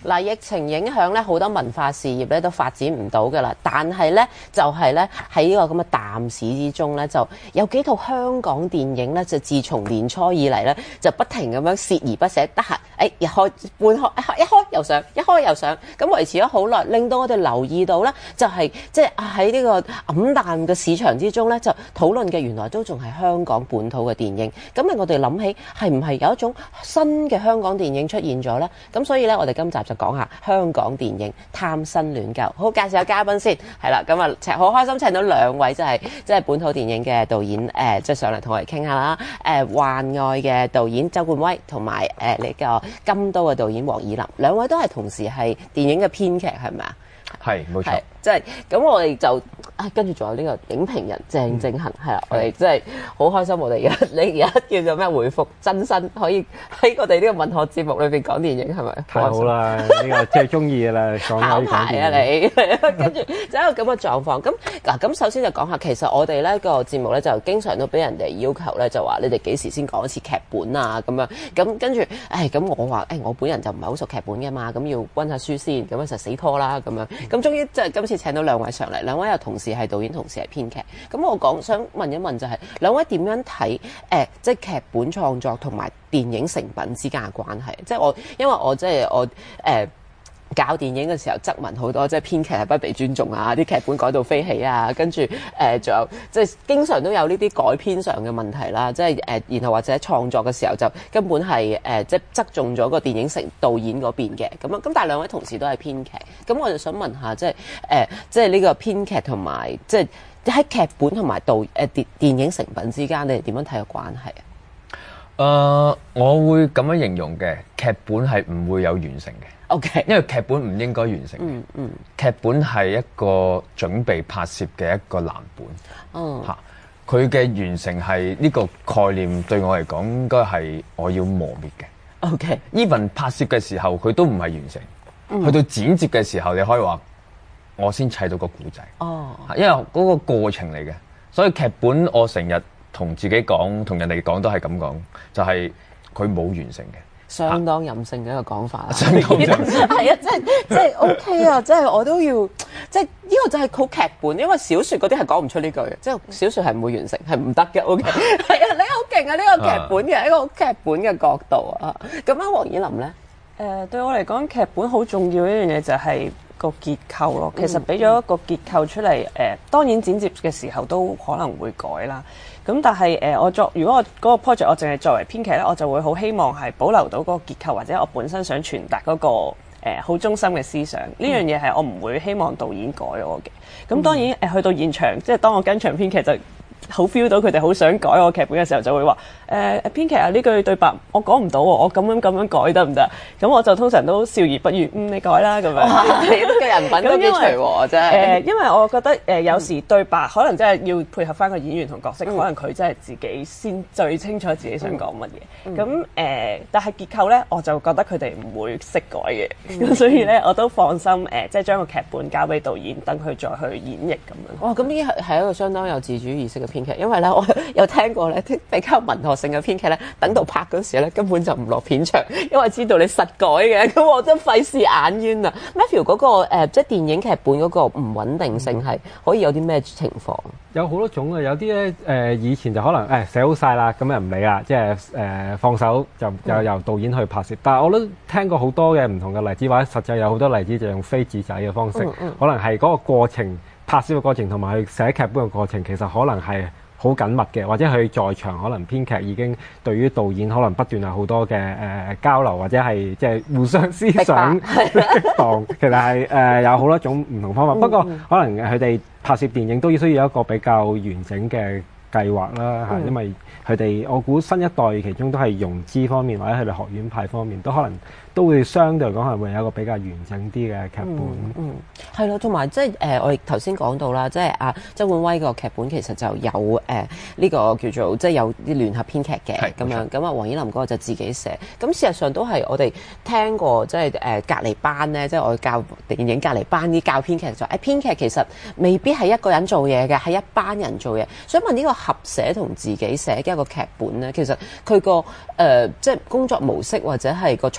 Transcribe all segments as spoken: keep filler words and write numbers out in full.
嗱，疫情影響咧，好多文化事業咧都發展唔到㗎啦。但係咧，就係咧喺呢個咁嘅淡市之中咧，就有幾套香港電影咧，就自從年初以嚟咧，就不停咁樣鍥而不捨，得閒誒一開半開一開又上，一開又上，咁維持咗好耐，令到我哋留意到咧，就係即係喺呢個黯淡嘅市場之中咧，就討論嘅原來都仲係香港本土嘅電影。咁令我哋諗起係唔係有一種新嘅香港電影出現咗咧？咁所以咧，我哋今集就講下香港電影貪新戀舊。好，介紹下嘉賓先，係啦，咁啊，好開心請到兩位即係即係本土電影嘅導演，誒、呃，即係上嚟同我哋傾下啦。誒、呃，幻愛嘅導演周冠威，同埋誒呢個金都嘅導演黃以林，兩位都係同時係電影嘅編劇，係咪啊？ 係，冇錯。 即係咁，我哋就啊，跟住仲有呢個影評人鄭正恒，係啦、嗯，我哋真係好開心，我哋而家你而家叫做咩回復真身，可以喺我哋呢個文學節目裏邊講電影，係咪？ 太好啦！呢個最中意嘅啦，講可以講電影。 啊你，跟住就一個咁嘅狀況。咁嗱，咁首先就講下，其實我哋呢個節目咧就經常都俾人哋要求咧，就話你哋幾時先講一次劇本啊咁樣。咁跟住，誒咁我話誒我本人就唔係好熟劇本嘅嘛，咁要溫下書先，咁樣就死拖啦咁樣。咁終於即係今次請到兩位上嚟，兩位又同時係導演，同時係編劇。咁我講想問一問就係、是、兩位點樣睇誒、呃，即係劇本創作同埋電影成品之間嘅關係？即係我因為我即係我誒。呃教電影嘅時候，質問好多，即係編劇係不被尊重啊，啲劇本改到飛起啊，跟住誒，仲、呃、有即係經常都有呢啲改編上嘅問題啦，即係誒、呃，然後或者創作嘅時候就根本係誒、呃，即係側重咗個電影成導演嗰邊嘅咁樣。咁但係兩位同事都係編劇，咁我就想問下，即係誒、呃，即係呢個編劇同埋即係喺劇本同埋導誒電電影成品之間，你哋點樣睇個關係啊？ 誒、呃，我會咁樣形容嘅，劇本係唔會有完成嘅。 OK， 因為劇本唔應該完成嘅。 嗯嗯， 劇本係一個準備拍攝嘅一個藍本。 嗯，嚇， 佢嘅完成係呢個概念對我嚟講，應該係我要磨滅嘅。OK，even 拍攝嘅時候佢都唔係完成，嗯、去到剪接嘅時候，你可以話我先砌到個故仔。哦，因為嗰個過程嚟嘅，所以劇本我成日同自己講，同人哋講都係咁講，就係佢冇完成嘅。 相當任性嘅一個講法啦， 相當任性係啊，即係即係 OK 啊，即係我都要，即係呢個就係好劇本，因為小説嗰啲係講唔出呢句嘅，即係小説係唔會完成，係唔得嘅。OK，係啊，你好勁啊！呢、呢個劇本嘅一個劇本嘅角度啊，咁樣黃以林咧，誒、 呃、對我嚟講，劇本好重要一樣嘢就係個結構咯。其實俾咗一個結構出嚟，誒、呃、當然剪接嘅時候都可能會改啦。咁但係誒、呃，我作如果我嗰個 project 我淨係作為編劇咧，我就會好希望係保留到嗰個結構，或者我本身想傳達嗰、嗰個好、呃、中心嘅思想。呢、嗯、樣嘢係我唔會希望導演改我嘅。咁當然誒、呃，去到現場，即係當我跟場編劇就好 feel 到佢哋好想改我劇本嘅時候，就會話誒編劇啊，呢句對白我講唔到喎，我咁樣咁樣改得唔得？咁我就通常都笑而不語，嗯，你改啦咁樣。 你嘅人品都幾隨和啫。 誒，因為我覺得誒、呃、有時對白可能真係要配合翻個演員同角色，嗯、可能佢真係自己先最清楚自己想講乜嘢。咁、嗯、誒、呃，但係結構咧，我就覺得佢哋唔會識改嘅，咁、嗯、所以咧我都放心誒、呃，即係將個劇本交俾導演，等佢再去演繹咁樣。 哇！咁呢係係一個相當有自主意識嘅編劇，因為咧我有聽過咧啲比較文學性嘅編劇咧，等到拍嗰時咧根本就唔落片場，因為知道你實改嘅，咁我真係費事眼冤啊 Matthew 嗰、那個、呃、即係電影劇本嗰個唔穩定性係可以有啲咩情況？ 有好多種啊，有啲咧誒以前就可能誒寫好晒啦，咁又唔理啦，即係誒、呃、放手就就由導演去拍攝。嗯、但係我都聽過好多嘅唔同嘅例子，或者實際有好多例子就用飛紙仔嘅方式，嗯嗯、可能係嗰個過程拍攝嘅過程同埋去寫劇本嘅過程，其實可能係好緊密嘅，或者佢在場可能編劇已經對於導演可能不斷有好多嘅誒、呃、交流，或者係即係互相思想激盪，其實係誒、呃、有好多種唔同方法。不過可能佢哋拍攝電影都需要一個比較完整嘅計劃啦，嚇、嗯，因為佢哋我估新一代其中都係融資方面或者佢哋學院派方面都可能都會相對嚟講係會有一個比較完整啲嘅劇本。 嗯，係、嗯、咯，同埋即係誒，我哋頭先講到啦，即係阿周冠威個劇本其實就有誒呢、呃這個叫做即係有啲聯合編劇嘅咁樣，咁啊黃以林嗰個就自己寫。咁事實上都係我哋聽過，即係誒、呃、隔離班咧，即係我教電影隔離班啲教編劇就誒、哎、編劇其實未必係一個人做嘢嘅，係一班人做嘢。所以問呢個合寫同自己寫嘅一個劇本咧，其實佢個誒即係工作模式或者係個創作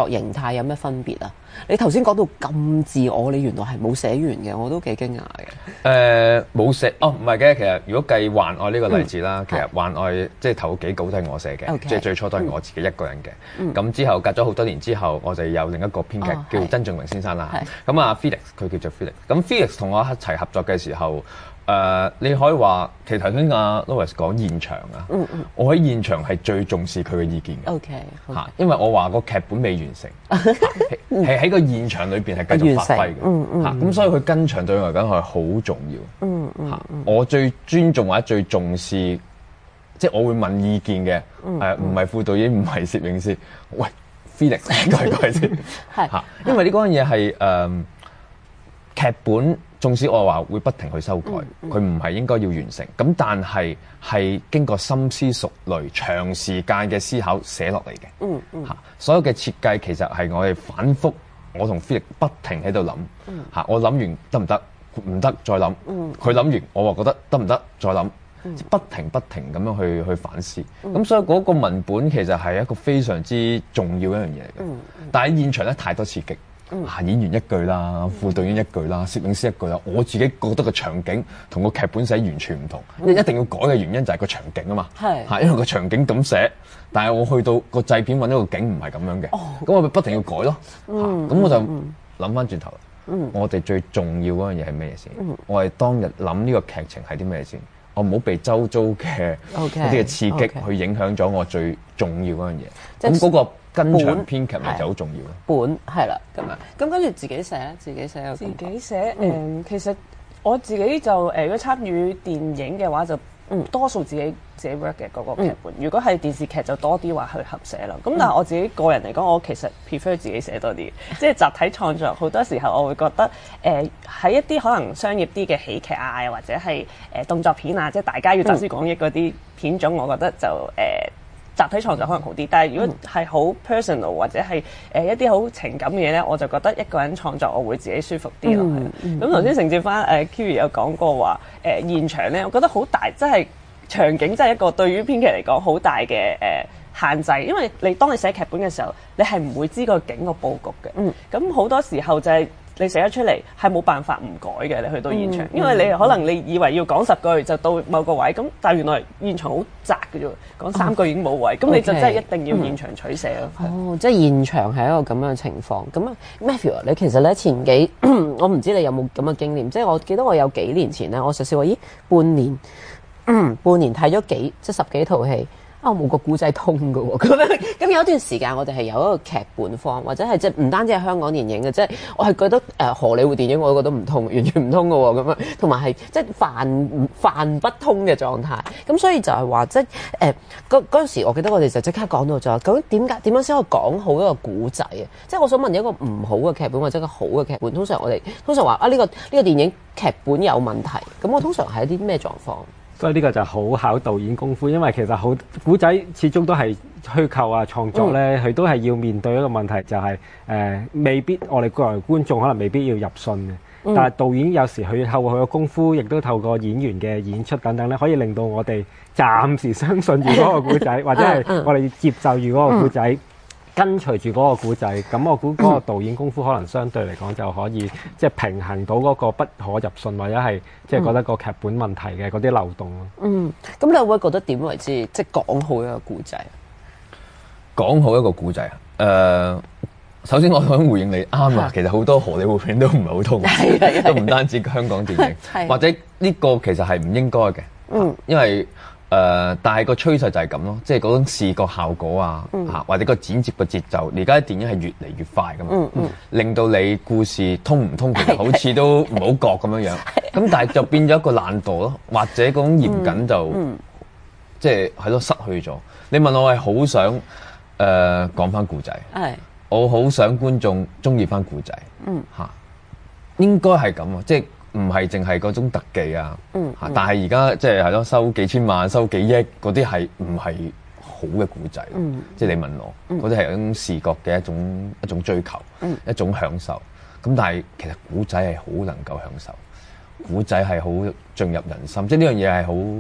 形態有咩分別啊？你頭先講到咁自我，你原來係冇寫完嘅，我都幾驚訝嘅。 誒冇寫哦，唔係嘅。其實如果計幻愛呢個例子啦， 嗯、 其實幻愛即係頭幾稿都係我寫嘅，okay, 即係最初都係我自己一個人嘅。咁、嗯、之後隔咗好多年之後，我哋有另一個編劇、哦、叫曾俊榮先生啦。咁啊 Felix 佢叫做 Felix。咁 Felix 同我一齊合作嘅時候。誒、呃，你可以話其實頭先阿 Louis 講現場啊，嗯嗯、我喺現場係最重視佢嘅意見嘅。 OK，嚇，okay. 因為我話個劇本未完成，係喺個現場裏邊係繼續發揮嘅。嚇，咁、嗯嗯、所以佢跟場對我嚟講係好重要。嗯嗯嚇，我最尊重或者最重視，即係我會問意見嘅。誒、嗯，唔係副導演，唔係攝影師，喂 Felix 過嚟過嚟先。係嚇，因為呢嗰樣嘢係誒劇本。縱使我話會不停去修改，佢唔係應該要完成，咁但係係經過深思熟慮、長時間嘅思考寫落嚟嘅。嗯嗯，嚇，所有嘅設計其實係我哋反覆，我同 Felix 不停喺度諗。嗯，嚇，我諗完得唔得？唔得再諗。嗯，佢諗完，我話覺得得唔得？再諗。嗯，不停不停咁樣去去反思。咁、嗯、所以嗰個文本其實係一個非常之重要一樣嘢嚟嘅。嗯，但係喺現場咧太多刺激。嗯、演員一句啦，副導演一句啦，攝影師一句啦，我自己覺得個場景同個劇本寫完全唔同。嗯、一定要改嘅原因就係個場景啊嘛。係嚇，因為個場景咁寫，但係我去到個製片揾到個景唔係咁樣嘅，咁、哦、我咪不停要改咯。咁、嗯、我就諗翻轉頭，嗯、我哋最重要嗰樣嘢係咩先？嗯、我係當日諗呢個劇情係啲咩先？我唔好被周遭嘅一啲嘅刺激去影響咗我最重要嗰樣嘢。咁嗰、嗰個跟場編劇咪就好重要咯。 本係啦，咁樣咁跟住自己寫咧，自己寫自己寫誒、嗯，其實我自己就誒、呃，如果參與電影嘅話就，就嗯多數自己自己 work 嘅嗰個劇本。嗯、如果係電視劇就多啲話去合寫啦。咁、嗯、但係我自己個人嚟講，我其實 prefer 自己寫多啲，即係集體創作。好多時候我會覺得誒喺、呃、一啲可能商業啲嘅喜劇啊，或者係誒、呃、動作片啊，即係大家要集思廣益嗰啲片種，我覺得就誒。呃集體創作可能好啲，但係如果係好 personal 或者係誒一啲好情感嘅嘢咧，我就覺得一個人創作我會自己舒服啲咯。咁頭先承接翻誒 Kiri 有講過話誒、呃、現場咧，我覺得好大，即係場景真係一個對於編劇嚟講好大嘅誒、呃、限制，因為你當你寫劇本嘅時候，你係唔會知個景個佈局嘅。咁好、嗯、多時候就係、是。你寫咗出嚟係冇辦法唔改嘅，你去到現場，嗯、因為你可能你以為要講十句就到某個位，咁但係原來現場好窄嘅啫，講三句已經冇位，咁、哦、你就真係一定要現場取捨咯。 嗯、哦，即係現場係一個咁樣嘅情況。咁啊 Matthew 你其實咧前幾，我唔知你有冇咁嘅經驗，即係我記得我有幾年前咧，我實試過，咦半年，嗯、半年睇咗幾即係十幾套戲。啊，冇個古仔通㗎喎，咁樣咁有一段時間我哋係有一個劇本方，或者係即係唔單止係香港電影嘅，即係我係覺得誒、呃、荷里活電影我都覺得唔通，完全唔通㗎喎，咁樣同埋係即係泛泛不通嘅狀態。咁所以就係話即係誒嗰嗰陣時，我記得我哋就即刻講到咗，究竟點解點樣先可以講好一個古仔啊？即係我想問一個唔好嘅劇本或者一個好嘅劇本，通常我哋通常話啊呢、呢個呢、呢個電影劇本有問題，咁我通常係一啲咩狀況？ 所以呢個就好考導演功夫，因為其實好古仔始終都係虛構啊創作咧，佢、嗯、都係要面對一個問題，就係、是、誒、呃、未必我哋作為觀眾可能未必要入信嘅，嗯、但係導演有時佢透過佢嘅功夫，亦都透過演員嘅演出等等咧，可以令到我哋暫時相信住嗰個古仔，或者係我哋接受住嗰個古仔。嗯嗯跟隨住嗰個故仔，咁我估嗰個導演功夫可能相對嚟講就可以即係平衡到嗰個不可入信或者係即係覺得個劇本問題嘅嗰啲漏洞咯。 嗯，咁你會覺得點為之即係講好一個故仔？ 講好一個故仔啊！誒、呃，首先我想回應你啱啦，其實好多荷里活片都唔係好通，都唔單止香港電影，或者呢個其實係唔應該嘅。嗯，因為誒、呃，但係個趨勢就係咁咯，即係嗰種視覺效果啊，嚇、嗯、或者個剪接嘅節奏，而家啲電影係越嚟越快噶嘛，嗯嗯、令到你故事通唔通其實好似都唔好覺咁樣樣，咁但係就變咗一個懶惰咯，或者嗰種嚴謹就、嗯嗯、即係係咯失去咗。你問我係好想誒、呃、講翻故仔，係我好想觀眾中意翻故仔，嚇、嗯、應該係咁啊，即係。唔係淨係嗰種特技啊，嗯嗯、但係而家即係係咯，收幾千萬、收幾億嗰啲係唔係好嘅故仔？嗯、即係你問我，嗰啲係一種視覺嘅一種一種追求，嗯、一種享受。咁但係其實古仔係好能夠享受，古仔係好進入人心，即係呢樣嘢係好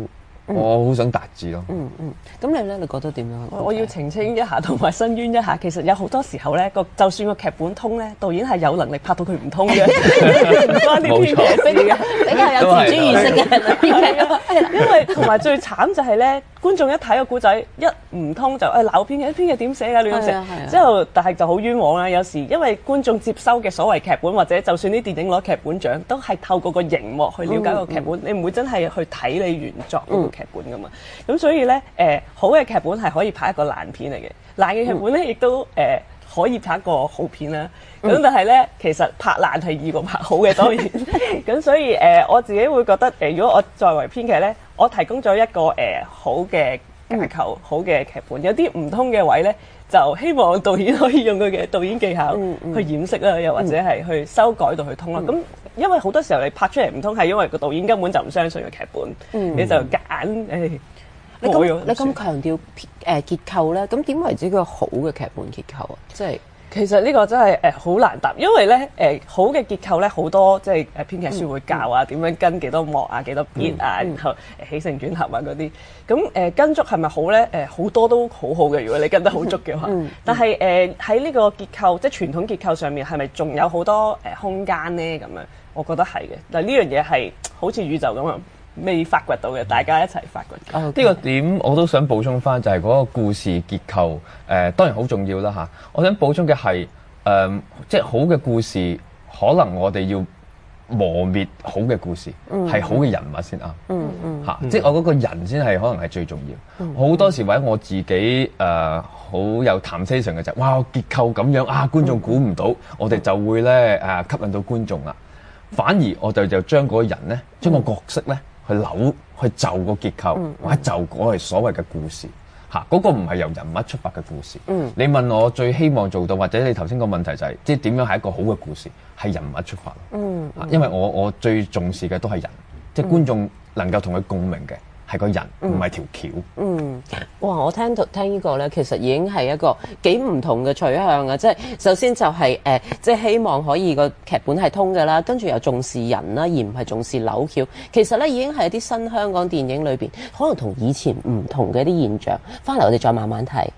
我好想達至咯。 嗯嗯，咁你咧，你覺得點樣？ 我我要澄清一下，同埋申冤一下，其實有好多時候咧，個就算個劇本通咧，導演係有能力拍到佢唔通嘅，唔關啲編劇事嘅， 比較有自主意識嘅人編劇。 因為同埋最慘就係咧，觀眾一睇個故仔一唔通就誒鬧編劇，編劇點寫㗎？亂咁寫，之後但係就好冤枉啦。有時因為觀眾接收嘅所謂劇本，或者就算啲電影攞劇本獎，都係透過個熒幕去了解個劇本，你唔會真係去睇你原作嗰個劇本㗎嘛。咁所以咧，誒、呃、好嘅劇本係可以拍一個爛片嚟嘅，爛嘅劇本咧亦都誒、呃、可以拍一個好片啦。咁、嗯、但係咧，其實拍爛係易過拍好嘅，當然。咁所以誒、呃，我自己會覺得誒、呃，如果我作為編劇咧，我提供咗一個誒、呃、好嘅架構、好嘅劇本，有啲唔通嘅位咧，就希望導演可以用佢嘅導演技巧去掩飾啦，又或者係去修改到去通啦。咁、嗯、因為好多時候你拍出嚟唔通，係因為個導演根本就唔相信個劇本，嗯、你就夾硬誒。 你咁你咁強調誒結構咧，咁點為之個好嘅劇本結構啊？即係其實呢個真係誒好難答，因為咧誒、呃、好嘅結構咧好多即係誒編劇書會教啊，點、嗯、樣跟幾多幕啊，幾多 beat 啊，嗯、然後起承轉合啊嗰啲。咁誒、呃、跟足係咪好咧？誒、呃、好多都好好嘅，如果你跟得好足嘅話。嗯、但係誒喺呢個結構即係傳統結構上面，係咪仲有好多誒空間咧？咁樣我覺得係嘅。但係呢樣嘢係好似宇宙咁樣。未發掘到嘅，大家一齊發掘。 呢、okay. 個點我都想補充翻，就係嗰個故事結構，誒、呃、當然好重要啦嚇。我想補充嘅係誒，即係好嘅故事，可能我哋要磨滅好嘅故事，係、mm-hmm. 好嘅人物先啱。嗯嗯嚇，即係我嗰個人先係可能係最重要。好、mm-hmm. 多時或者我自己誒好、呃、有談 station 嘅就係，哇結構咁樣啊，觀眾估唔到，mm-hmm. 我哋就會咧誒、呃、吸引到觀眾啦。反而我哋就將嗰個人咧，將個角色咧。去扭去就個結構，嗯、或者就嗰係所謂嘅故事嚇，嗰、嗯嗰個唔係由人物出發嘅故事。嗯、你問我最希望做到，或者你頭先個問題就係、是，即係點樣係一個好嘅故事，係人物出發。嗯嗯、因為我我最重視嘅都係人，即係觀眾能夠同佢共鳴嘅。係個人，唔係條橋。嗯， 哇！我聽到聽呢個咧，其實已經係一個幾唔同嘅取向啊！即係首先就係、是、誒、呃，即係希望可以個劇本係通嘅啦，跟住又重視人啦，而唔係重視扭橋。其實咧已經係一啲新香港電影裏邊，可能同以前唔同嘅一啲現象。翻嚟我哋再慢慢睇。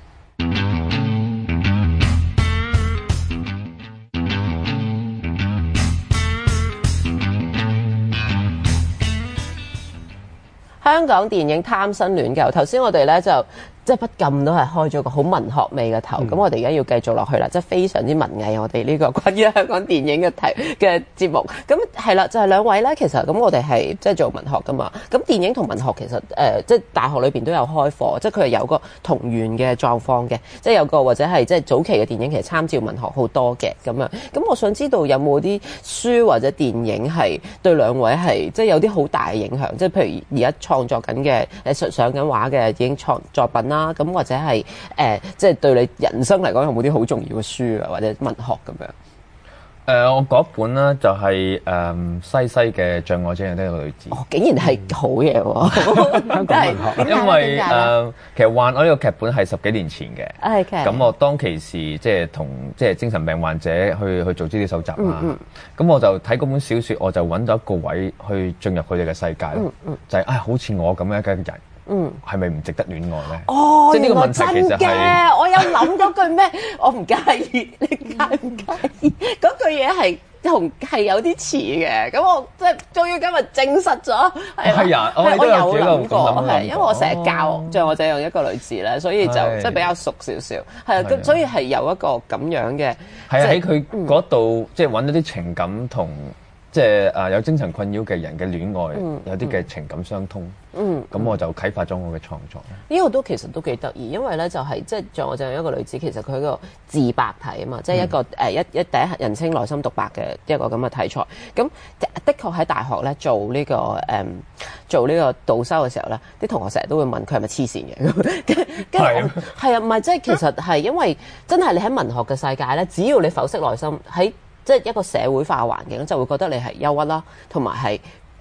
香港電影貪新戀舊，頭先我哋咧就即係不禁都係開咗個好文學味嘅頭，咁、嗯、我哋而家要繼續落去啦，即係非常之文藝，我哋呢個關於香港電影嘅題嘅節目，咁係啦，就係、是、兩位咧，其實咁我哋係即係做文學噶嘛，咁電影同文學其實誒、呃、即係大學裏邊都有開課，即係佢係有個同源嘅狀況嘅，即係有個或者係即係早期嘅電影其實參照文學好多嘅咁樣，咁我想知道有冇啲書或者電影係對兩位係即係有啲好大嘅影響，即係譬如而家創作緊嘅誒上緊畫嘅已經創作品啦。咁或者係誒、呃，即係對你人生嚟講有冇啲好重要嘅書啊，或者文學咁樣？ 誒、呃，我嗰本咧就係、是、誒、呃、西西嘅《障礙者的一個女子》。 哦，竟然係好嘢喎！ 香港文學， 因為誒、呃，其實幻愛呢個劇本係十幾年前嘅。咁、okay. 我當其時即係同即係精神病患者去去做資料搜集啊。咁、嗯嗯、我就睇嗰本小説，我就揾到一個位去進入佢哋嘅世界、嗯嗯、就係、是、啊、哎，好似我咁樣嘅人。嗯，係咪唔值得戀愛咧？ 哦， 即係呢個問題其實係我有諗嗰句咩？我唔介意，你介唔介意？嗰句嘢係同係有啲似嘅。咁我即係終於今日證實咗。 係啊，我都有諗過， 係因為我成日教像我這樣一個女子咧，所以就即係比較熟少少。係啊，咁所以係有一個咁樣嘅。 係啊，喺佢嗰度即係揾到啲情感同即係誒有精神困擾嘅人嘅戀愛，嗯、有啲嘅情感相通。嗯，咁我就啟發咗我嘅創作。 呢、這個都其實都幾得意，因為咧就係即係像我這樣一個女子，其實佢個自白題啊嘛，即、嗯、係一個誒一一第一人稱內心獨白嘅一個咁嘅題材。咁的確喺大學咧做呢、這個誒、嗯、做呢個導修嘅時候咧，啲同學成日都會問佢係咪黐線嘅。係係啊，唔係即係其實係因為真係你喺文學嘅世界咧，只要你剖析內心喺即係一個社會化嘅環境，就會覺得你係憂鬱啦，同埋係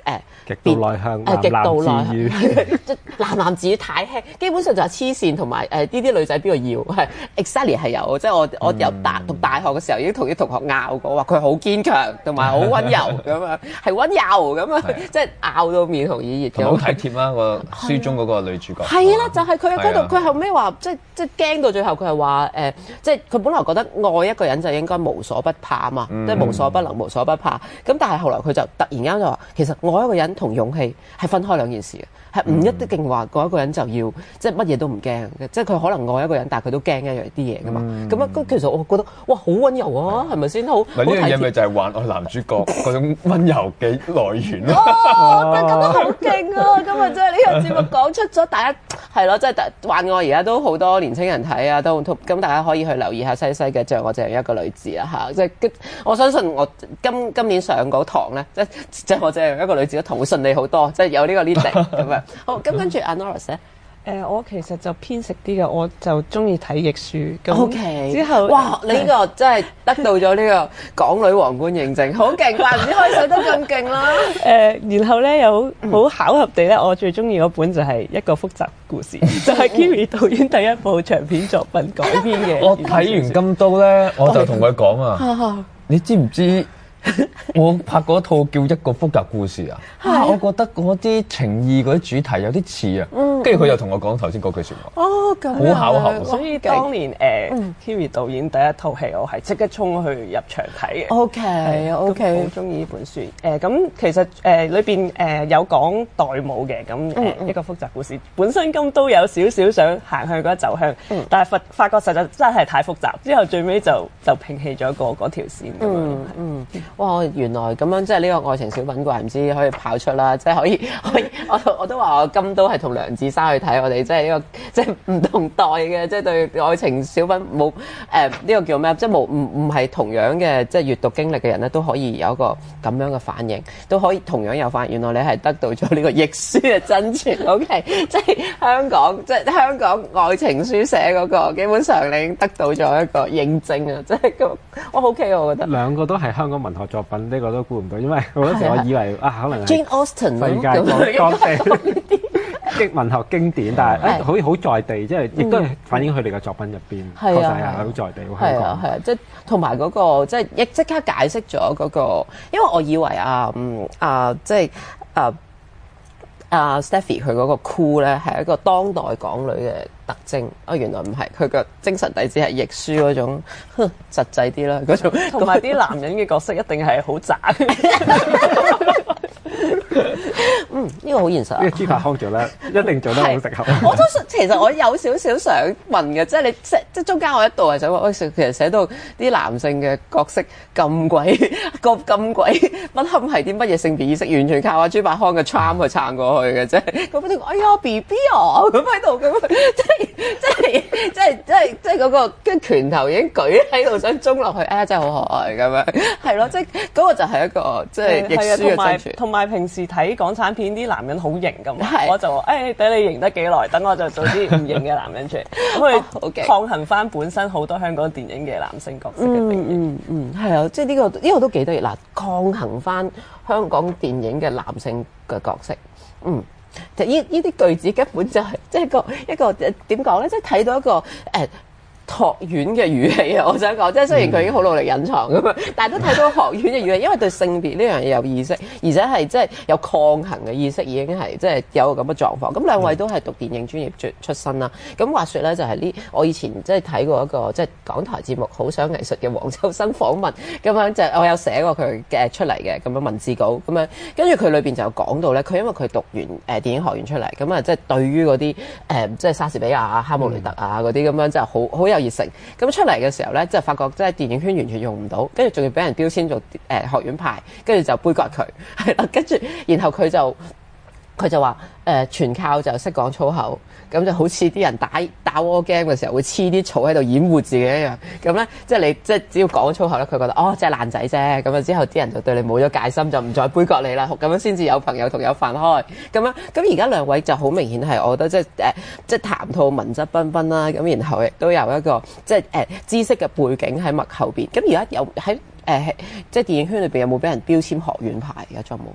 誒極度內向， 誒極度內向， 喃喃自語即係喃喃自語太輕，基本上就係黐線同埋誒呢啲女仔邊個要係 exactly 係有，即係我我由大讀大學嘅時候已經同啲同學拗過，話佢好堅強同埋好温柔咁樣，係温柔咁樣，即係拗到面紅耳熱嘅。 好體貼啦，個書中嗰個女主角。 係啦，就係佢喺嗰度，佢後尾話即係即係驚到最後，佢係話誒，即係佢本來覺得愛一個人就應該無所不怕嘛，即係無所不能、無所不怕。咁但係後來佢就突然間就話，其實愛一個人同勇氣係分開兩件事嘅，係唔一定話愛一個人就要即係乜嘢都唔驚嘅，即係佢可能愛一個人，但係佢都驚一樣啲嘢噶嘛。咁啊，咁其實我覺得哇，好温柔啊，係咪先？好嗱，呢樣嘢咪就係幻愛男主角嗰種温柔嘅來源咯。 哦，覺得好勁啊！今日真係呢個節目講出咗，大家係咯，即係幻愛而家都好多年青人睇啊，都咁大家可以去留意下西西嘅《像我這樣一個女子》啊嚇，即係我相信我今今年上嗰堂咧，即係像我這樣一個女子嘅堂會順利好多，即係有呢個 leading 咁樣。好，咁跟住阿 Norris 咧。 誒、呃，我其實就偏食啲嘅，我就中意睇譯書。咁 OK， 之後哇！你呢個真係得到咗呢個港女皇冠認證，好勁！怪唔知可以寫得咁勁啦。 誒、呃，然後咧有好巧合地咧，我最中意嗰本就係一個複雜故事，就係 Kiri 導演第一部長篇作品改編嘅。 我睇完金刀咧，我就同佢講啊，你知唔知？我拍嗰套叫一個複雜故事啊，啊，我覺得嗰啲情意嗰啲主題有啲似啊，跟住佢又同我講頭先嗰句説話。 哦，咁好巧合。 所以當年誒 Kiri 導演第一套戲，我係即刻衝去入場睇嘅。 O K O K， 好中意呢本書。誒咁其實誒裏邊誒有講代母嘅，咁誒一個複雜故事本身咁都有少少想行向嗰個走向，但係發發覺實在真係太複雜，之後最尾就就摒棄咗個嗰條線咁樣。 嗯。哇！原來咁樣即係呢個愛情小品怪唔知可以跑出啦，即係可以可以，我我都話我金都係同梁智珊去睇，我哋即係呢個即係唔同代嘅，即係對愛情小品冇誒呢個叫咩？即係冇唔唔係同樣嘅即係閱讀經歷嘅人咧，都可以有一個咁樣嘅反應，都可以同樣有反應。原來你係得到咗呢個譯書嘅真傳，OK？即係香港即係香港愛情書寫嗰個，基本上你已經得到咗一個認證啊！即係個我 OK 啊，我覺得兩個都係香港文學作品，呢個都估唔到，因為好多時我以為啊，可能係 Jane Austen 世界各各地經文學經典，但係誒好似好在地，即係亦都係反映佢哋嘅作品入邊，確實係好在地。 係啊係啊，即係同埋嗰個即係亦即刻解釋咗嗰個，因為我以為啊嗯啊即係啊。阿 Stephy 佢嗰個酷咧係一個當代港女嘅特徵，啊原來唔係，佢個精神底子係譯書嗰種，哼實際啲啦嗰種， 同埋啲男人嘅角色一定係好渣。 嗯，呢、呢個好現實啊！ 呢個朱柏康做咧，一定做得好適合。 我都其實我有少少想問嘅，即係你即即中間我一度係想話，喂，其實寫到啲男性嘅角色咁鬼個咁鬼不堪係啲乜嘢性別意識，完全靠阿朱柏康嘅 charm 去撐過去嘅啫。咁不斷哎呀 B B 啊咁喺度咁，即係即係即係即係即係嗰個跟拳頭已經舉喺度想中落去，哎呀真係好可愛咁樣，係咯，即係嗰個就係一個即係譯書嘅真傳。 同埋平時睇港產片啲男人好型咁，我就話誒等你型得幾耐，等我就做啲唔型嘅男人出嚟，咁去抗衡翻本身好多香港電影嘅男性角色嘅定義。 嗯嗯嗯，係啊，即係呢個呢個都幾得意嗱，抗衡翻香港電影嘅男性嘅角色，嗯。就呢呢啲句子根本就係即係個一個點講咧，即係睇到一個誒。呃學院嘅語氣啊，我想講，即係雖然佢已經好努力隱藏咁樣，但係都睇到學院嘅語氣，因為對性別呢樣嘢有意識，而且係即係有抗衡嘅意識，已經係即係有咁嘅狀況。咁兩位都係讀電影專業出出身啦。咁話說咧，就係呢，我以前即係睇過一個即係港台節目《好想藝術》嘅黃秋生訪問，咁樣就我有寫過佢嘅出嚟嘅咁樣文字稿，咁樣跟住佢裏邊就有講到咧，佢因為佢讀完誒電影學院出嚟，咁啊即係對於嗰啲誒即係莎士比亞啊、哈姆雷特啊嗰啲咁樣，即係好好有熱誠。咁出嚟嘅時候咧，即係發覺即係電影圈完全用唔到，跟住仲要俾人標籤做誒、呃、學院派，跟住就杯葛佢，係啦，跟住然後佢就佢就話誒、呃、全靠就識講粗口，咁就好似啲人打打 war game 嘅時候會黐啲草喺度掩護自己一樣，咁咧即係你即係只要講粗口咧，佢覺得哦即係爛仔啫，咁啊之後啲人就對你冇咗戒心，就唔再杯葛你啦，咁樣先至有朋友同有飯開，咁樣咁而家兩位就好明顯係，我覺得即係誒、呃、即係談吐文質彬彬啦，咁然後亦都有一個即係誒、呃、知識嘅背景喺幕後邊，咁而家有喺誒、呃、即係電影圈裏邊有冇俾人標籤學院派而家仲有冇？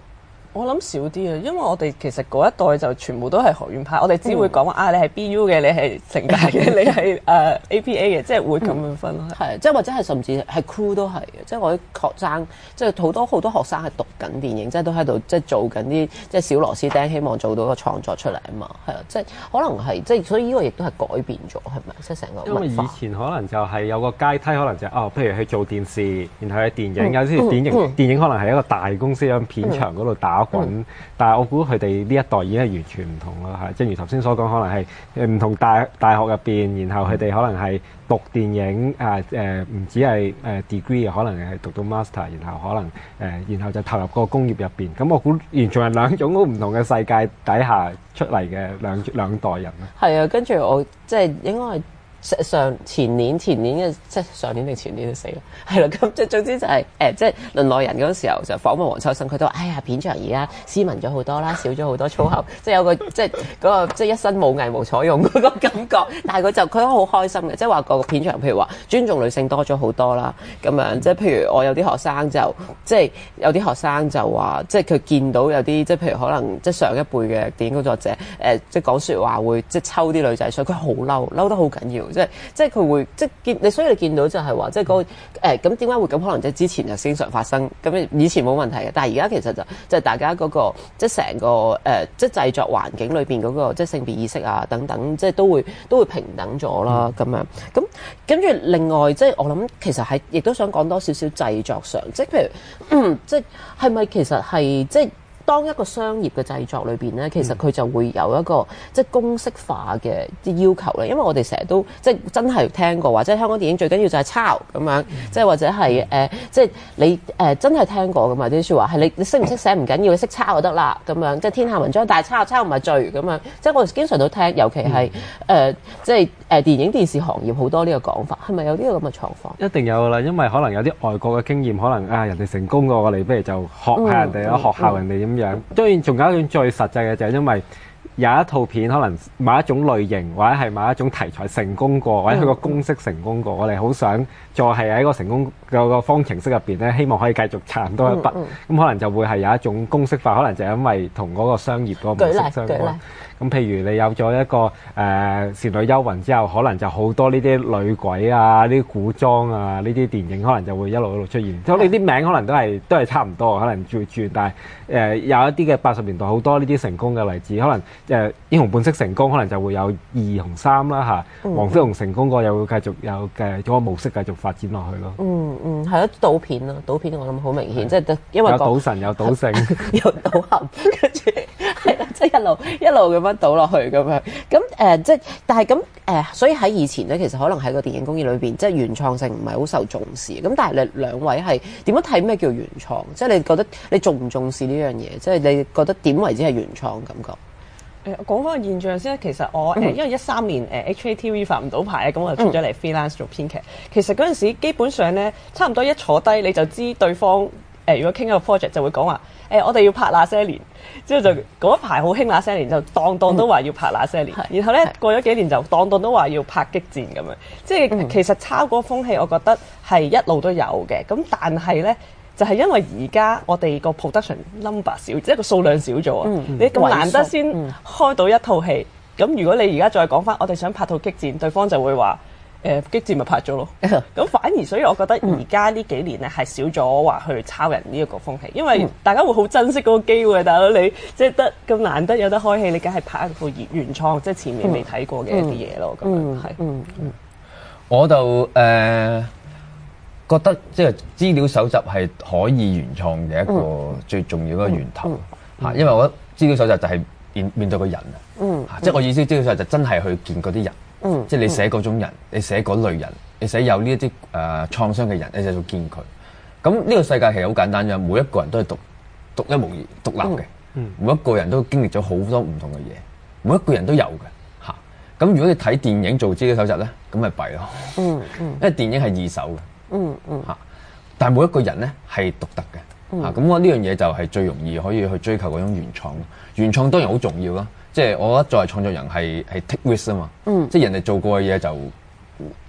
我諗少啲啊，因為我哋其實嗰一代就全部都係學院派，我哋只會講話、嗯、啊，你係 B U 嘅，你係成大嘅，你係誒、uh, A P A 嘅，即係會咁樣分咯。係、 嗯，即係或者係甚至係 crew 都係嘅，即係我啲學生，即係好多好多學生係讀緊電影，即係都喺度即係做緊啲即係小螺絲釘，希望做到個創作出嚟啊嘛。係啊，即係可能係即係，所以呢個亦都係改變咗，係咪？即係成個文化。 因為以前可能就係有個階梯，可能就係、哦，譬如去做電視，然後去電影， 嗯、 有啲電影、嗯、電影可能係一個大公司喺片場嗰度打滾。嗯嗯但係我估佢哋呢一代已經係完全唔同啦，係正如頭先所講，可能係誒唔同大大學入邊，然後佢哋可能係讀電影啊誒，唔止係誒 degree，可能係讀到 master，然後可能誒、呃，然後就投入個工業入邊。咁我估完全係兩種好唔同嘅世界底下出嚟嘅兩兩代人啦。 係啊，跟住我即係應該係。上前年前年嘅即係上年定前年就死啦，係啦，咁即係總之就係、是、誒、欸、即係《鄰內人》嗰個時候就訪問黃秋生，佢都話：哎呀，片場而家斯文咗好多啦，少咗好多粗口，即係有個即係嗰、那個即係一身武藝無所用嗰個感覺。但係佢就佢都好開心嘅，即係話個片場譬如話尊重女性多咗好多啦，咁樣即係譬如我有啲學生就即係有啲學生就話，即係佢見到有啲即係譬如可能即係上一輩嘅電影工作者誒、呃，即係講説話會即係抽啲女仔水，佢好嬲，嬲得好緊要。即係即係佢會即係見你，所以你見到就係話，即係嗰誒咁點解會咁？可能即係之前就經常發生，咁以前冇問題嘅，但係而家其實就即係大家嗰個即係成個誒即係製作環境裏邊嗰個即係性別意識啊等等，即係都會都會平等咗啦咁樣。咁跟住另外即係我諗，其實係亦都想講多少少製作上，即係譬如、嗯、即係係咪其實係即係。當一個商業嘅製作裏邊咧，其實佢就會有一個即係公式化嘅啲要求咧。因為我哋成日都即係真係聽過話，即係香港電影最緊要就係抄咁樣，即係或者係誒、呃，即係你誒、呃、真係聽過㗎嘛啲説話，係你你識唔識寫唔緊要，你識抄就得啦咁樣。即係天下文章，但係抄抄唔係罪咁樣。即係我哋經常都聽，尤其係誒、呃、即係誒電影電視行業好多呢個講法，係咪有呢個咁嘅狀況？ 一定有啦，因為可能有啲外國嘅經驗，可能啊人哋成功過我哋，不如就學下人哋咯，學校人哋點樣。當然，仲有一種最實際嘅就係因為有一套片可能某一種類型或者係某一種題材成功過，或者佢個公式成功過，我哋好想再係喺個成功嘅個方程式入邊咧，希望可以繼續賺多一筆。咁、嗯嗯、可能就會係有一種公式化，可能就係因為同嗰個商業嗰個模式相關。咁譬如你有咗一個誒、呃、倩女幽魂之後，可能就好多呢啲女鬼啊、呢啲古裝啊、呢啲電影可能就會一路一路出現。咁你啲名可能都係都係差唔多，可能轉轉，但係誒、呃、有一啲嘅八十年代好多呢啲成功嘅例子，可能誒、呃、英雄本色成功，可能就會有二同三啦嚇。黃飛鴻成功過，又會繼續有嘅嗰個模式繼續發展落去咯。 嗯嗯，係咯，賭片咯，賭片我諗好明顯，即係因為、那個、 有賭神有賭聖有賭俠，跟住係啦，即係一路一路咁樣倒落去咁樣，咁誒、呃、即係，但係咁誒，所以喺以前咧，其實可能喺個電影工業裏邊，即係原創性唔係好受重視。咁但係你兩位係點樣睇咩叫原創？即係你覺得你重唔重視呢樣嘢？即係你覺得點為之係原創感覺？ 誒，講翻個現象先，其實我誒，因為一三年誒 H A T V 發唔到牌，咁我就出咗嚟 freelance 做編劇。其實嗰陣時基本上咧，差唔多一坐低你就知對方誒、呃，如果傾一個 project 就會講話誒，我哋要拍那些年，之後就嗰一排好興那些年，就當當都話要拍那些年。嗯、然後咧過咗幾年就當當都話要拍激戰咁樣。即係、嗯、其實抄嗰個風氣，我覺得係一路都有嘅。咁但係咧。就係因為而家我哋個 production number 少，即係個數量少咗啊！嗯、你咁難得先開到一套戲，咁、嗯、如果你而家再講翻，我哋想拍套激戰，對方就會話誒、呃、激戰咪拍咗咯。咁反而所以我覺得而家呢幾年咧係少咗話去抄人呢一個風氣，因為大家會好珍惜嗰個機會。大佬你即係得咁難得有得開戲，你梗係拍一套原創，即係前面未睇過嘅一啲嘢咯。咁樣係。嗯嗯， 我就誒。呃覺得即係資料搜集係可以原創嘅一個最重要嘅源頭嚇，嗯嗯嗯、因為我覺得資料搜集就係面面對個人啊，嗯嗯、即係我意思資料搜集就真係去見嗰啲人，嗯、即係你寫嗰種人，你寫嗰類人，你寫有呢一啲誒創傷嘅人，你就去見佢。咁呢個世界其實好簡單嘅，每一個人都係獨獨一無二、獨立嘅，嗯、每一個人都經歷咗好多唔同嘅嘢，每一個人都有嘅嚇。咁如果你睇電影做資料搜集咧，咁咪弊咯，嗯嗯、因為電影係二手嘅。嗯嗯嚇，但係每一個人咧係獨特嘅嚇，咁、嗯、我呢樣嘢就係最容易可以去追求嗰種原創。原創當然好重要啦，即係我覺得作為創作人係係 take risk 啊嘛，嗯、即係人哋做過嘅嘢就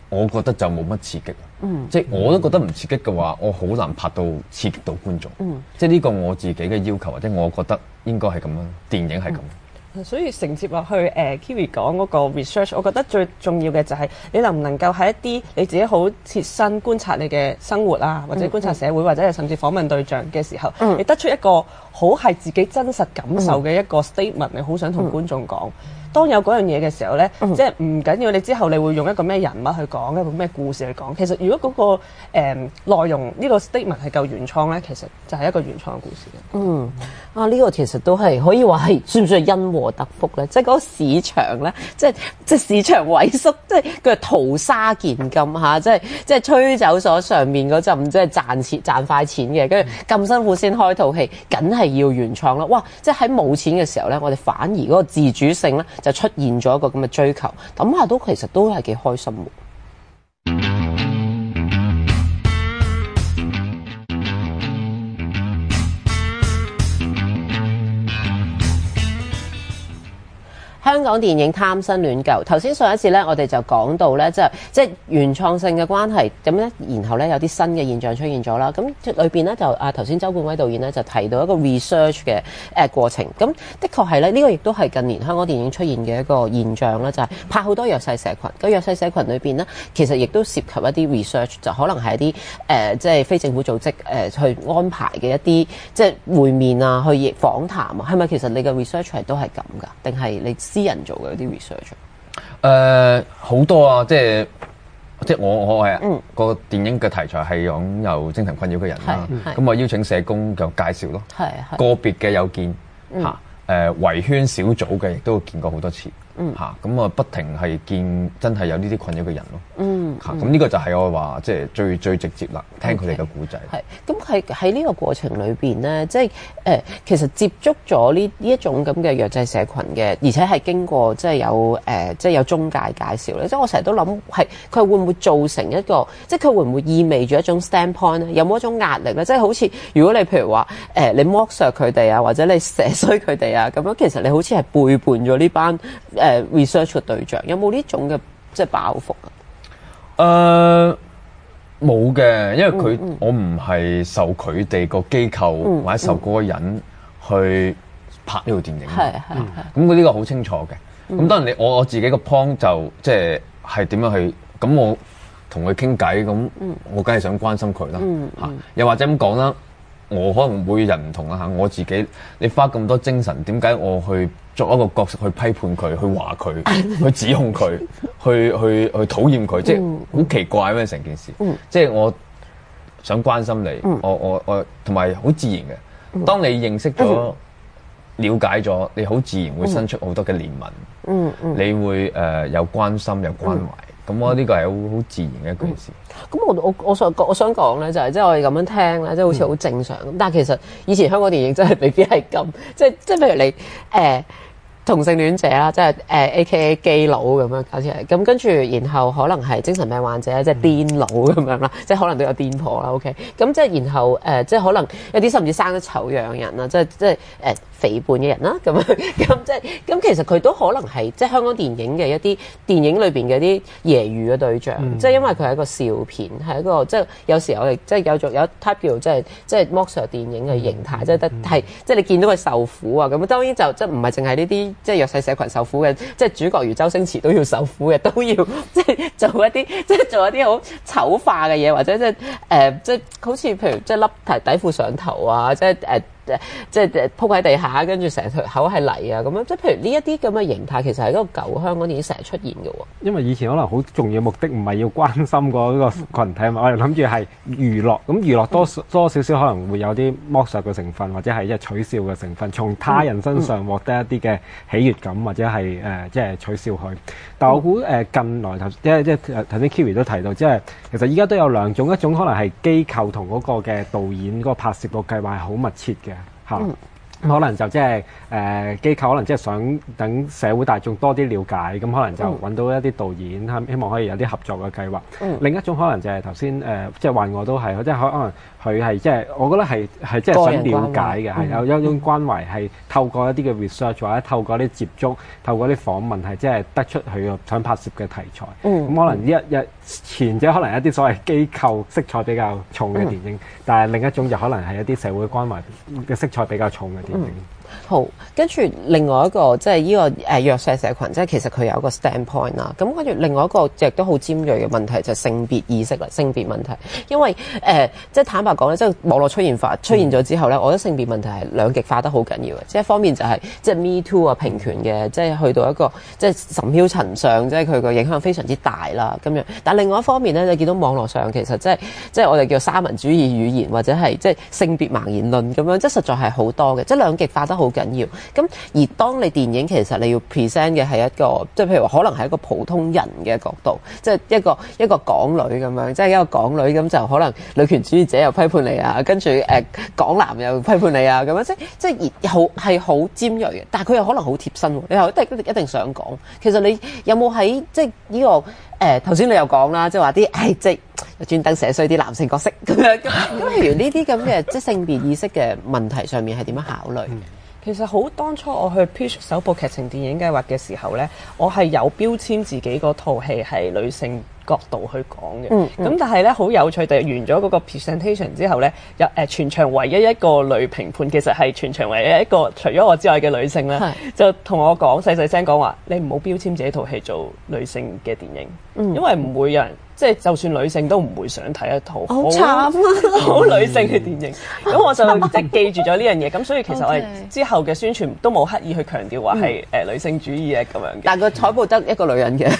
我覺得就冇乜刺激。嗯，即係我都覺得唔刺激嘅話，我好難拍到刺激到觀眾。嗯，即係呢個我自己嘅要求，或者我覺得應該係咁樣，電影係咁。 嗯，所以承接落去誒、呃、Kiri 講嗰個 research， 我覺得最重要嘅就係你能唔能夠喺一啲你自己好切身觀察你嘅生活啊，或者觀察社會，嗯、或者係甚至訪問對象嘅時候，嗯、你得出一個好係自己真實感受嘅一個 statement，嗯、你好想同觀眾講。嗯當有嗰樣嘢嘅時候咧，嗯、即係唔緊要，你之後你會用一個咩人物去講，一個咩故事去講。其實如果嗰、嗰個誒、呃、內容呢、呢個 statement 係夠原創咧，其實就係一個原創嘅故事嘅。 嗯，啊呢、呢個其實都係可以話係算唔算係因禍得福咧？即係嗰個市場咧，即係即係市場萎縮，即係佢係淘沙見金嚇，即係即係吹走咗上面嗰陣即係賺錢賺快錢嘅，跟住咁辛苦先開套戲，梗係要原創啦。哇！即係喺冇錢嘅時候咧，我哋反而嗰個自主性咧，就出現咗一個咁嘅追求，諗下都其實都係幾開心喎。香港電影貪新戀舊，頭先上一次咧，我哋就講到咧，即係即係原創性嘅關係，咁咧，然後咧有啲新嘅現象出現咗啦。咁裏邊咧就啊頭先周冠威導演咧就提到一個 research 嘅誒、呃、過程，咁的確係咧，呢、這個亦都係近年香港電影出現嘅一個現象啦，就係、是、拍好多弱勢社群。咁弱勢社群裏邊咧，其實亦都涉及一啲 research，就可能係一啲誒、呃、即係非政府組織誒、呃、去安排嘅一啲即係會面啊，去訪談啊，係咪其實你嘅 research 係都係咁㗎？定係你私人做嘅啲 research？ 誒好多啊，即係即係我我係、嗯、個電影嘅題材係講有精神困擾嘅人啦，咁我邀請社工就介紹咯，個別嘅有見嚇，誒圍圈小組嘅亦都見過好多次。嗯嚇，咁啊不停係見真係有呢啲困擾嘅人咯。嗯嚇，咁呢個就係我話即係最最直接啦，聽佢哋嘅故仔。 係，咁喺喺呢個過程裏邊咧，即係誒、呃、其實接觸咗呢呢一種咁嘅弱勢社群嘅，而且係經過即係有誒、呃、即係有中介介紹咧。即係我成日都諗係佢會唔會造成一個，即係佢會唔會意味住一種 standpoint 咧？有冇一種壓力咧？即係好似如果你譬如話誒、呃、你剝削佢哋啊，或者你射衰佢哋啊，咁樣其實你好似係背叛咗呢班誒。呃 research 嘅對象有冇呢種嘅即係包袱啊？ 誒冇嘅，因為佢、嗯嗯、我唔係受佢哋個機構、嗯、或者受嗰個人去拍呢套電影。係係係。咁佢呢個好清楚嘅。咁、嗯、當然你我我自己個 point 就即係係點樣去咁我同佢傾偈咁，我梗係想關心佢啦。嚇、嗯嗯，又或者咁講啦。我可能每人唔同啦嚇，我自己你花咁多精神，點解我去作一個角色去批判佢、去話佢、去指控佢、去去去討厭佢，即係好奇怪咩成件事？即係我想關心你，我我我同埋好自然嘅。當你認識咗、了解咗，你好自然會生出好多嘅憐憫，你會誒有關心、有關懷。咁我呢個係好好自然嘅一件事。 咁、嗯、我我我想我想講咧，就係即係我哋咁樣聽咧，即係好似好正常咁。嗯、但係其實以前香港電影真係未必係咁，即係即係譬如你誒、呃、同性戀者啦，即係誒 A K A 基佬咁樣搞似係咁，跟住然後可能係精神病患者，即係癲佬咁樣啦，即係可能都有癲婆啦。OK，咁即係然後誒、呃，即係可能有啲甚至生得醜樣人啦，即係即係誒。呃肥胖嘅人啦，咁樣咁即係咁，其實佢都可能係即係香港電影嘅一啲電影裏邊嘅一啲揶揄嘅對象，嗯、即係因為佢係一個笑片，係一個即係有時候我哋即係有種有 type 叫即係即係剝削電影嘅形態，嗯、即係得係即係你見到佢受苦啊，咁當然就即係唔係淨係呢啲即係弱勢社群受苦嘅，即係主角如周星馳都要受苦嘅，都要即係做一啲即係做一啲好醜化嘅嘢，或者即係誒即係好似譬如即係笠底底褲上頭啊，即係誒。呃即係誒鋪喺地下，跟住成條口係泥啊咁樣，即係譬如呢一啲咁嘅形態，其實係一個舊香港電影成日出現嘅喎。因為以前可能好重要目的唔係要關心嗰個群體嘛，我哋諗住係娛樂，咁娛樂多多少少可能會有啲剝削嘅成分，或者係即係取笑嘅成分，從他人身上獲得一啲嘅喜悅感，或者係誒即係取笑佢。但我估誒近來頭即係即係頭先 Kiri 都提到，即係其實依家都有兩種，一種可能係機構同嗰個嘅導演嗰個拍攝個計劃係好密切嘅。嚇， 可能就即係誒機構，可能即係想等社會大眾多啲了解，咁可能就揾到一啲導演，希望可以有啲合作嘅計劃。嗯、另一種可能就係頭先誒，即係幻我都係，即係可能佢係即係我覺得係係即係想了解嘅，係有有一種關懷，係透過一啲嘅 research 或者透過啲接觸，透過啲訪問，係即係得出佢想拍攝嘅題材。咁、嗯、可能一一前者可能一啲所謂機構色彩比較重嘅電影，嗯、但係另一種就可能係一啲社會關懷嘅色彩比較重嘅電影。嗯好，跟住另外一個即係呢個誒弱勢社群，即係其實佢有一個 standpoint 啦。咁跟住另外一個亦都好尖鋭嘅問題就係性別意識啦，性別問題。因為誒、呃、即係坦白講咧，即係網絡出現法出現咗之後咧，嗯、我覺得性別問題係兩極化得好緊要嘅。即係一方面就係、是、即係 Me Too 啊平權嘅，即係去到一個即係甚囂塵上，即係佢個影響非常之大啦咁樣。但另外一方面咧，你見到網絡上其實即係即係我哋叫沙文主義語言或者係即係性別盲言論咁樣，即係實在係好多嘅，即係兩極化得好緊要。咁而當你電影其實你要 present 嘅係一個，即係譬如話可能係一個普通人嘅角度，即係一個一個港女咁樣，即係一個港女咁就可能女權主義者又批判你啊，跟住誒港男又批判你啊，咁樣即係即係好係好尖鋭嘅，但係佢又可能好貼身喎，你又一定一定想講。其實你有冇喺即係呢個誒頭先你又講啦，即係話啲誒即係專登寫衰啲男性角色咁樣咁，咁譬如呢啲咁嘅即係性別意識嘅問題上面係點樣考慮？嗯其實好當初我去 pitch 首部劇情電影計劃嘅時候呢，我係有標籤自己嗰套戲係女性角度去講嘅。咁、嗯嗯、但係呢，好有趣地完咗嗰個 presentation 之後呢，有誒全場唯一一個女評判，其實係全場唯一一個除咗我之外嘅女性呢，是就同我講細細聲講話：你唔好標籤自己套戲做女性嘅電影，嗯、因為唔會有人。即係就算女性都唔會想睇一套好慘啊好女性嘅電影，咁、嗯、我就即係記住咗呢樣嘢。咁所以其實我哋之後嘅宣傳都冇刻意去強調話係誒女性主義啊咁樣嘅。但係個彩報得一個女人嘅，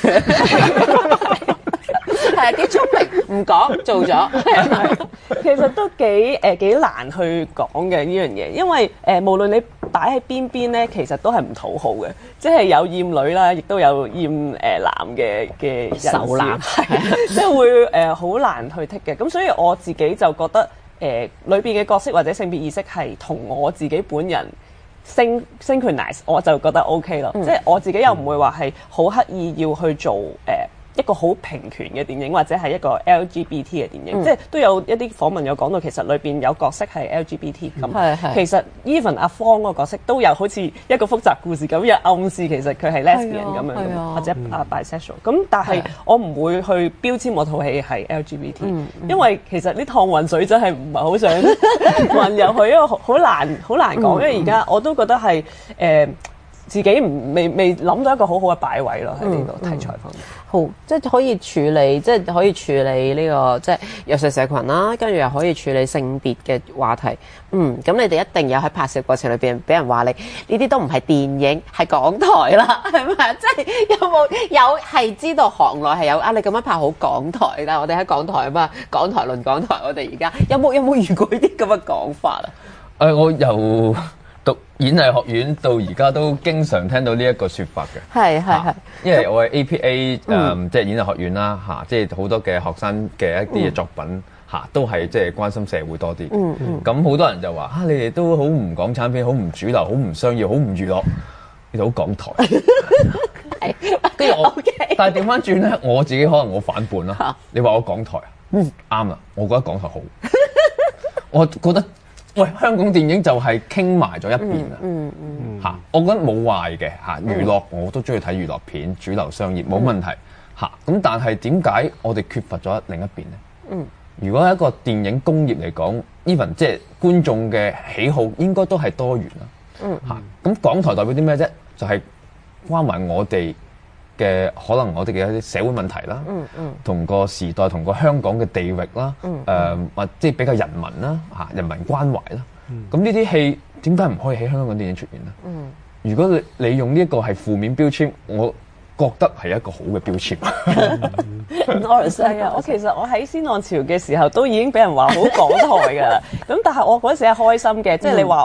係啊幾聰明，唔講做咗。其實都幾誒幾難去講嘅呢樣嘢，因為誒、呃、無論你擺喺邊邊咧，其實都係唔討好嘅，即係有厭女啦，亦都有厭誒、呃、男嘅嘅手男，係即係會誒好、呃、難去剔嘅。咁所以我自己就覺得誒裏邊嘅角色或者性別意識係同我自己本人 syn synchronize，我就覺得 OK 咯。嗯、即係我自己又唔會話係好刻意要去做誒。呃一個好平權嘅電影，或者係一個 L G B T 嘅電影，嗯、即係都有一啲訪問有講到，其實裏邊有角色係 L G B T 咁。係係、嗯。其實 even 阿方嗰個角色都有好似一個複雜故事咁，有暗示其實佢係 lesbian 咁樣，啊、或者啊 bisexual。咁但係我唔會去標籤我套戲係 L G B T，嗯嗯、因為其實呢趟渾水真係唔係好想混入去，因為好難好難講。嗯、因為而家我都覺得係誒。呃自己唔未未諗到一個好好嘅擺位咯，喺呢個題材方面。好，即係可以處理，即係可以處理呢個即係弱勢社群啦，跟住又可以處理性別嘅話題。嗯，咁你哋一定有喺拍攝過程裏邊俾人話你呢啲都唔係電影，係港台啦，係咪？即係有冇有係知道行內係有啊？你咁樣拍好港台，但係我哋喺港台啊嘛，港台論港台，我哋而家有冇有冇遇過呢啲咁嘅講法啊？ 誒、呃，我由讀演藝學院到而家都經常聽到呢一個説法嘅，係係係，因為我係 A P A 誒、嗯，即係演藝學院啦嚇，即係好多嘅學生嘅一啲嘅作品嚇，嗯、都係即係關心社會多啲。嗯嗯，咁好多人就話啊，你哋都好唔港產片，好唔主流，好唔商業，好唔娛樂，你哋好港台。跟住我，但係調翻轉咧，我自己可能我反叛啦。你話我港台啊，嗯，啱啦，我覺得港台好，我覺得。喂，香港電影就係傾埋咗一邊啦，嗯嗯嚇，我覺得冇壞嘅嚇，娛樂我都中意睇娛樂片，主流商業冇問題嚇，咁但係點解我哋缺乏咗另一邊咧？嗯，如果係一個電影工業嚟講 ，even 即係觀眾嘅喜好應該都係多元啦，嗯嚇，咁港台代表啲咩啫？就係關埋我哋嘅可能我哋嘅一啲社會問題啦，嗯嗯，同個時代同個香港嘅地域啦，誒或即係比較人民啦嚇，人民關懷啦，咁呢啲戲點解唔可以喺香港電影出現咧？嗯，如果你你用呢一個係負面標籤，我覺得係一個好嘅標籤。係啊，我其實我喺先浪潮嘅時候都已經俾人話好港台㗎啦，咁但係我嗰時係開心嘅，即係你話我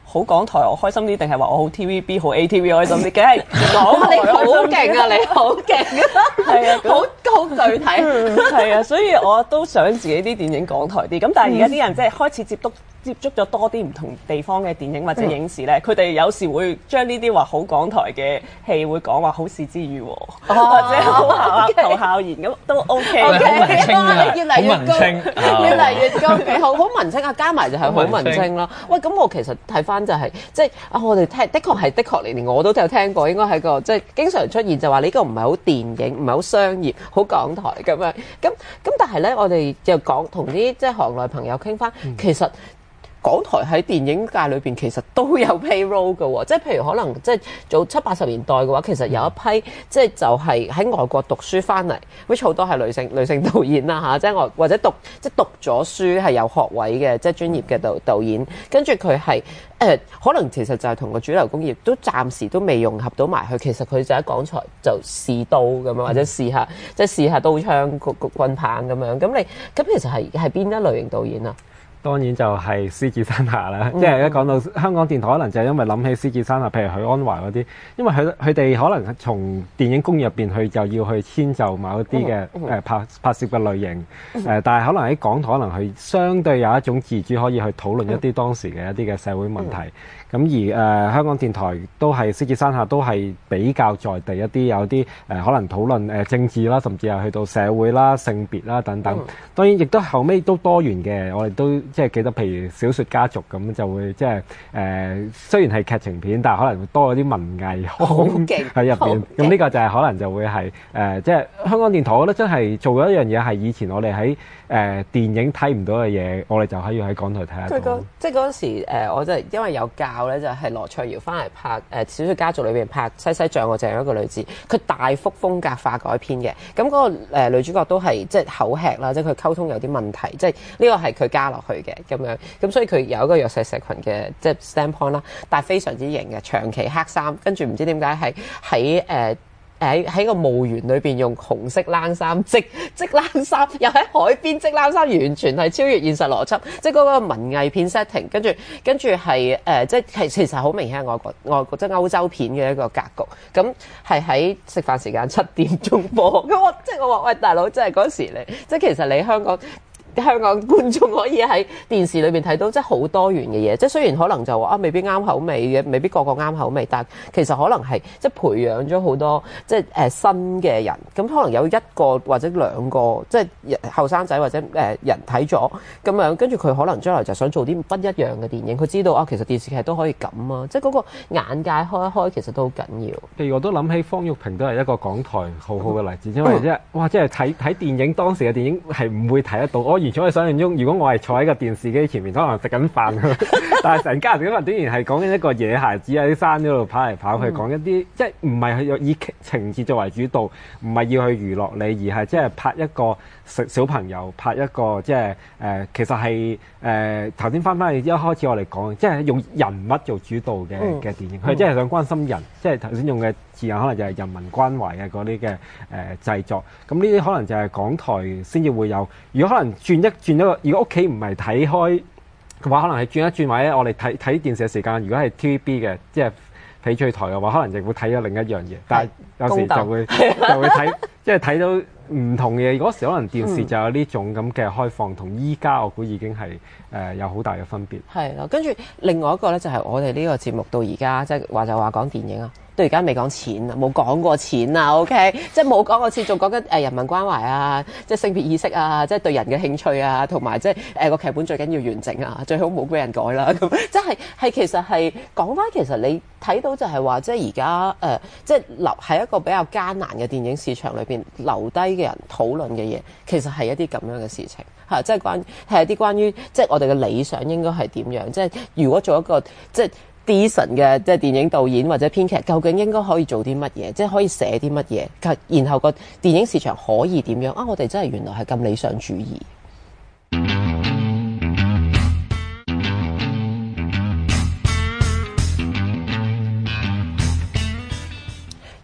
好港台我開心啲，定係話我好 T V B 好 A T V 開心啲？梗係港台你好勁啊！你好勁啊！ 係啊， 好好具體。 係啊，所以我都想自己啲電影港台啲。咁但係而家啲人即係開始接觸。接觸咗多啲唔同地方嘅電影或者影視咧，佢哋、嗯、有時會將呢啲話好港台嘅戲會講話好事之語，哦、或者好校校校園咁都 OK。 好文青啊， 越嚟越高，越嚟越高，幾好，好文青啊！加埋就係好文青啦。喂，咁我其實睇翻就係、是、即係啊，我哋聽的確係的確連連我都有聽過，應該係個即係經常出現就話呢個唔係好電影，唔係好商業，好港台咁樣。咁咁但係咧，我哋就講同啲即係行內朋友傾翻，嗯、其實。港台喺電影界裏邊其實都有 payroll 嘅喎，即係譬如可能即係早七八十年代嘅話，其實有一批即係就係喺外國讀書翻嚟，which 好多係女性女性導演啦嚇，即係我或者讀即係讀咗書係有學位嘅，即係專業嘅導導演，跟住佢係誒可能其實就係同個主流工業都暫時都未融合到埋去，其實佢就喺港台就試刀咁樣，或者試下即係試下刀槍棍棒咁樣，咁你咁其實係係邊一類型導演啊？ 當然就係獅子山下啦，嗯、即係一講到香港電台，可能就係因為諗起獅子山下，譬如許鞍華嗰啲，因為佢佢哋可能從電影工業入邊去就要去遷就某一啲嘅誒拍拍攝嘅類型，誒、嗯呃，但係可能喺港台可能佢相對有一種自主可以去討論一啲當時嘅一啲嘅社會問題。嗯嗯咁而誒、呃、香港電台都係獅子山下都係比較在地一啲，有啲誒、呃、可能討論誒、呃、政治啦，甚至係去到社會啦、性別啦等等。嗯、當然亦都後尾都多元嘅，我哋都即係記得，譬如小說家族咁就會即係誒、呃、雖然係劇情片，但係可能會多咗啲文藝喺入邊。咁呢個就係可能就會係誒、呃、即係香港電台，我覺得真係做咗一樣嘢，係以前我哋喺誒電影睇唔到嘅嘢，我哋就可以喺港台睇下到。 即係嗰陣時、呃、我就係因為有教。咧就係羅卓瑤翻嚟拍誒、呃《小說家族》裏邊拍《西西醬》，我就係一個女子，佢大幅風格化改編嘅。咁嗰、那個、呃、女主角都係即係口吃啦，即係佢溝通有啲問題，即係呢個係佢加落去嘅咁樣。咁所以佢有一個弱勢社群嘅即係 standpoint 啦，但係非常之型嘅，長期黑衫，跟住唔知點解係喺誒。喺喺個墓園裏邊用紅色冷衫織織冷衫，又喺海邊織冷衫，完全係超越現實邏輯，即係嗰個文藝片 setting，跟住跟住係誒，即係其實好明顯係外國外國即係歐洲片嘅一個格局，咁係喺食飯時間七點鐘播，咁我即係我話喂大佬，即係嗰時你即係其實你香港。香港觀眾可以喺電視裏面睇到，即係好多元嘅嘢。即係雖然可能就話啊，未必啱口味嘅，未必個個啱口味，但其實可能係即係培養咗好多即係誒、呃、新嘅人。咁可能有一個或者兩個即係後生仔或者誒、呃、人睇咗咁樣，跟住佢可能將來就想做啲不一樣嘅電影。佢知道啊，其實電視劇都可以咁啊，即係嗰個眼界開一開，其實都好緊要。 譬如我都諗起方玉萍都係一個港台好好嘅例子，因為即係哇，即係睇睇電影當時嘅電影係唔會睇得到。我完全可以想象中，如果我係坐喺個電視機前面，可能食緊飯，但係成家人食緊飯，竟然係講緊一個野孩子喺山嗰度跑嚟跑去，講、嗯、一啲即係唔係以情節作為主導，唔係要去娛樂你，而係即係拍一個小朋友，拍一個即係誒，其實係誒頭先翻返去一開始我哋講，即係用人物做主導嘅嘅電影，佢真係想關心人，即係頭先用嘅字眼可能就係人民關懷嘅嗰啲嘅誒製作。咁呢啲可能就係港台先至會有。如果可能轉一轉一個，如果屋企唔係睇開嘅話，可能係轉一轉或者我哋睇睇電視嘅時間，如果係 T V B 嘅，即係翡翠台嘅話，可能就會睇咗另一樣嘢。但係有時就會就會睇，即係睇到唔同嘅嘢。嗰時可能電視就有呢種咁嘅開放，同依家我估已經係誒、呃、有好大嘅分別。 係咯，跟住另外一個咧就係我哋呢個節目到而家即係話就話講電影啊。到而家未講錢啊，冇講過錢啊 ，OK，即係冇講過錢，仲講緊誒人民關懷啊，即係性別意識啊，即係對人嘅興趣啊，同埋即係誒個劇本最緊要完整啊，最好冇俾人改啦，咁即係係其實係講翻，其實你睇到就係話，即係而家誒，即係留喺一個比較艱難嘅電影市場裏邊留低嘅人討論嘅嘢，其實係一啲咁樣嘅事情嚇，即係關係一啲關於即係我哋嘅理想應該係點樣，即係如果做一個即係decent嘅即係電影導演或者編劇，究竟應該可以做啲乜嘢？即係可以寫啲乜嘢？然後個電影市場可以點樣啊？我哋真係原來係咁理想主義。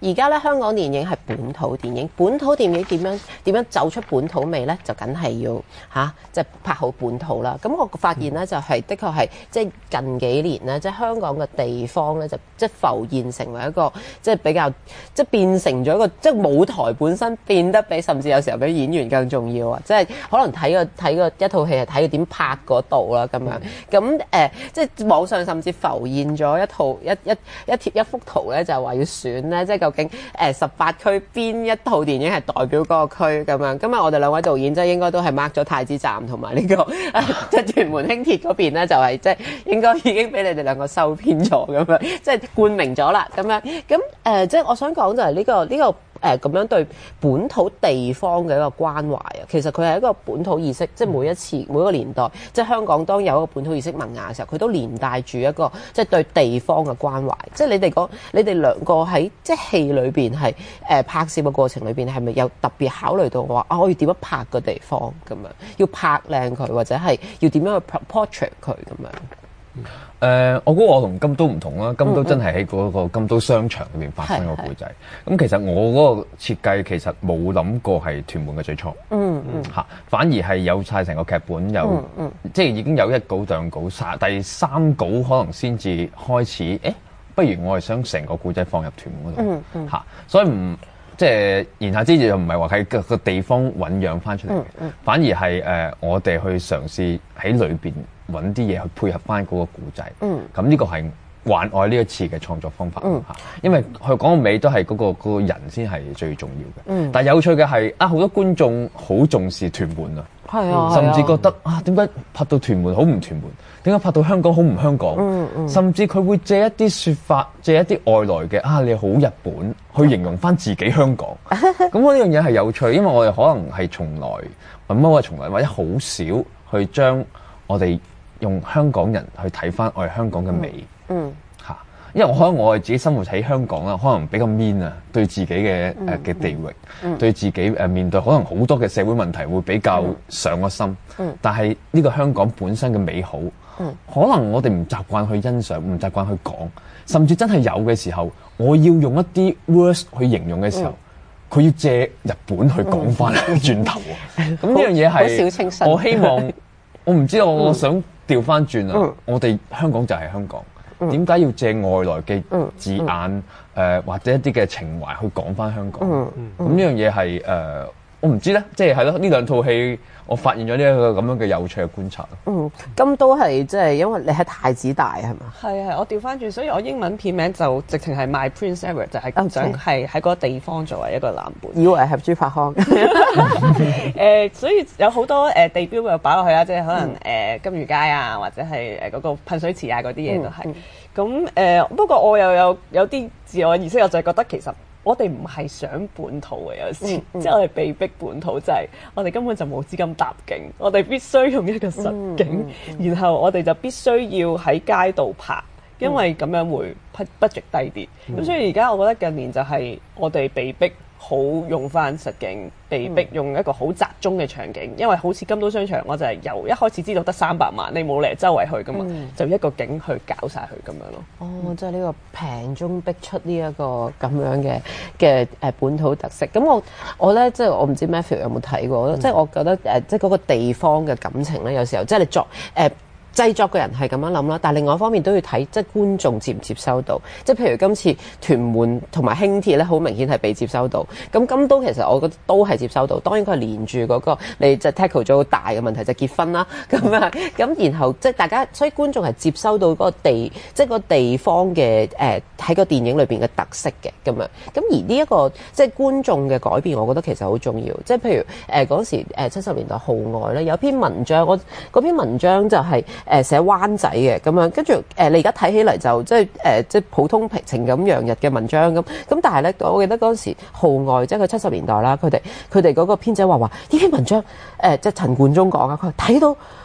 而家咧香港電影係本土電影，本土電影點樣點樣走出本土味咧？就梗係要嚇，即係拍好本土啦。咁我發現咧就係、是、的確係即係近幾年咧，即係香港嘅地方咧就即係浮現成為一個即係比較即係變成咗一個即係舞台本身變得比甚至有時候比演員更重要啊！即係可能睇個睇個一套戲係睇佢點拍嗰度啦咁樣。咁誒、呃、即係網上甚至浮現咗一套一一一貼一幅圖咧，就係話要選咧，即係究竟誒十八區邊一套電影係代表嗰個區咁樣。今日我哋兩位導演即係應該都係 mark 咗太子站同埋呢個即係屯門輕鐵嗰邊咧，就係即係應該已經俾你哋兩個收編咗咁樣，即係冠名咗啦咁樣。咁誒、呃、即係我想講就係呢、呢個呢、呢個誒咁、呃、樣對本土地方嘅一個關懷啊。其實佢係一個本土意識，即係每一次每一個年代，即係香港當有一個本土意識萌芽嘅時候，佢都連帶住一個即係對地方嘅關懷。即係你哋講，你哋兩個喺即係戲裏邊係誒拍攝嘅過程裏邊，係咪有特別考慮到話啊？我要點樣拍個地方咁樣，要拍靚佢，或者係要點樣去 portrait 佢咁樣？ 誒、呃，我估我同金都唔同啦。金都真係喺嗰個金都商場裏邊發生個故仔。咁其實我嗰個設計其實冇諗過係屯門嘅最初。嗯嗯。嚇，反而係有晒成個劇本，有、嗯嗯、即係已經有一稿兩稿，第三稿可能先至開始。誒，不如我係想成個故仔放入屯門嗰度。嗯嗯。嚇，所以唔即係言下之意就唔係話喺個地方醖釀翻出嚟嘅，嗯嗯、反而係誒、呃、我哋去嘗試喺裏邊揾啲嘢去配合翻嗰個故仔。嗯，咁呢個係幻愛呢一次嘅創作方法嚇，嗯、因為佢講到尾都係嗰、嗰個嗰個人先係最重要嘅。嗯，但係有趣嘅係啊，好多觀眾好重視屯門啊。係啊，甚至覺得啊，點解拍到屯門好唔屯門？點解拍到香港好唔香港？嗯嗯、甚至佢會借一啲説法，借一啲外來嘅啊，你好日本，去形容翻自己香港。咁我呢樣嘢係有趣，因為我哋可能係從來，唔好話從來，或者好少去將我哋用香港人去睇翻我哋香港嘅美。嗯。嚇、嗯，因為我可能我哋自己生活喺香港啦，可能比較 mean 啊，對自己嘅誒嘅地域，嗯、對自己誒面對可能好多嘅社會問題會比較上個心。嗯嗯、但係呢個香港本身嘅美好。嗯、可能我哋唔習慣去欣賞，唔習慣去講，甚至真係有嘅時候，我要用一啲 words 去形容嘅時候，佢、嗯、要借日本去講翻轉頭。咁呢樣嘢係我希望，我唔知道我想調翻轉啊！嗯、我哋香港就係香港，點解、嗯、要借外來嘅字眼誒、嗯呃、或者一啲嘅情懷去講翻香港？咁呢、嗯嗯、樣嘢係誒，我唔知咧，即係係咯，呢兩套戲。我發現咗呢一個咁樣嘅有趣嘅觀察。嗯， 咁都係即係因為你喺太子大係嘛？ 係係，我調翻轉，所以我英文片名就直情係 My Prince Edward，就係想係喺嗰個地方作為一個藍本。 以為係朱柏康。 誒、呃，所以有好多誒、呃、地標又擺落去啦，即係可能誒、嗯呃、金魚街啊，或者係誒嗰個噴水池啊嗰啲嘢都係。咁誒、嗯呃，不過我又有有啲自我意識，我就係覺得其實。我哋唔係想本土嘅，有時、嗯嗯、即係我哋被逼本土，就係、是、我哋根本就冇資金搭景，我哋必須用一個實景，嗯嗯嗯、然後我哋就必須要喺街度拍，因為咁樣會 budget 低啲。咁、嗯、所以而家我覺得近年就係我哋被逼好用翻實景，被逼用一個好集中嘅場景，因為好似金都商場，我就係由一開始知道得三百萬，你冇嚟周圍去噶嘛，嗯、就一個景去搞晒佢咁樣咯。 哦，即係呢個平中逼出呢一個咁樣嘅嘅誒本土特色。咁我我咧即係我唔知 Matthew 有冇睇過，嗯、即係我覺得誒即係嗰個地方嘅感情咧，有時候即係你作誒。呃製作嘅人係咁樣諗啦，但係另外一方面都要睇即係觀眾接唔接收到。即係譬如今次屯門同埋輕鐵咧，好明顯係被接收到。咁金都其實我覺得都係接收到。當然佢係連住嗰個你就 tackle 咗好大嘅問題就係結婚啦。咁啊咁然後即係大家，所以觀眾係接收到嗰個地即係個地方嘅誒喺個電影裏邊嘅特色嘅咁樣。咁而呢一個即係觀眾嘅改變，我覺得其實好重要。即係譬如誒嗰時誒七十年代號外咧有篇文章，我嗰篇文章就係、是。誒寫灣仔嘅咁樣，跟住誒你而家睇起嚟就即係誒即係普通平情感洋溢嘅文章咁，咁但係咧，我記得嗰陣時號外即係佢七十年代啦，佢哋佢哋嗰個編者話話呢篇文章誒、呃、即係陳冠中講啊，佢話睇到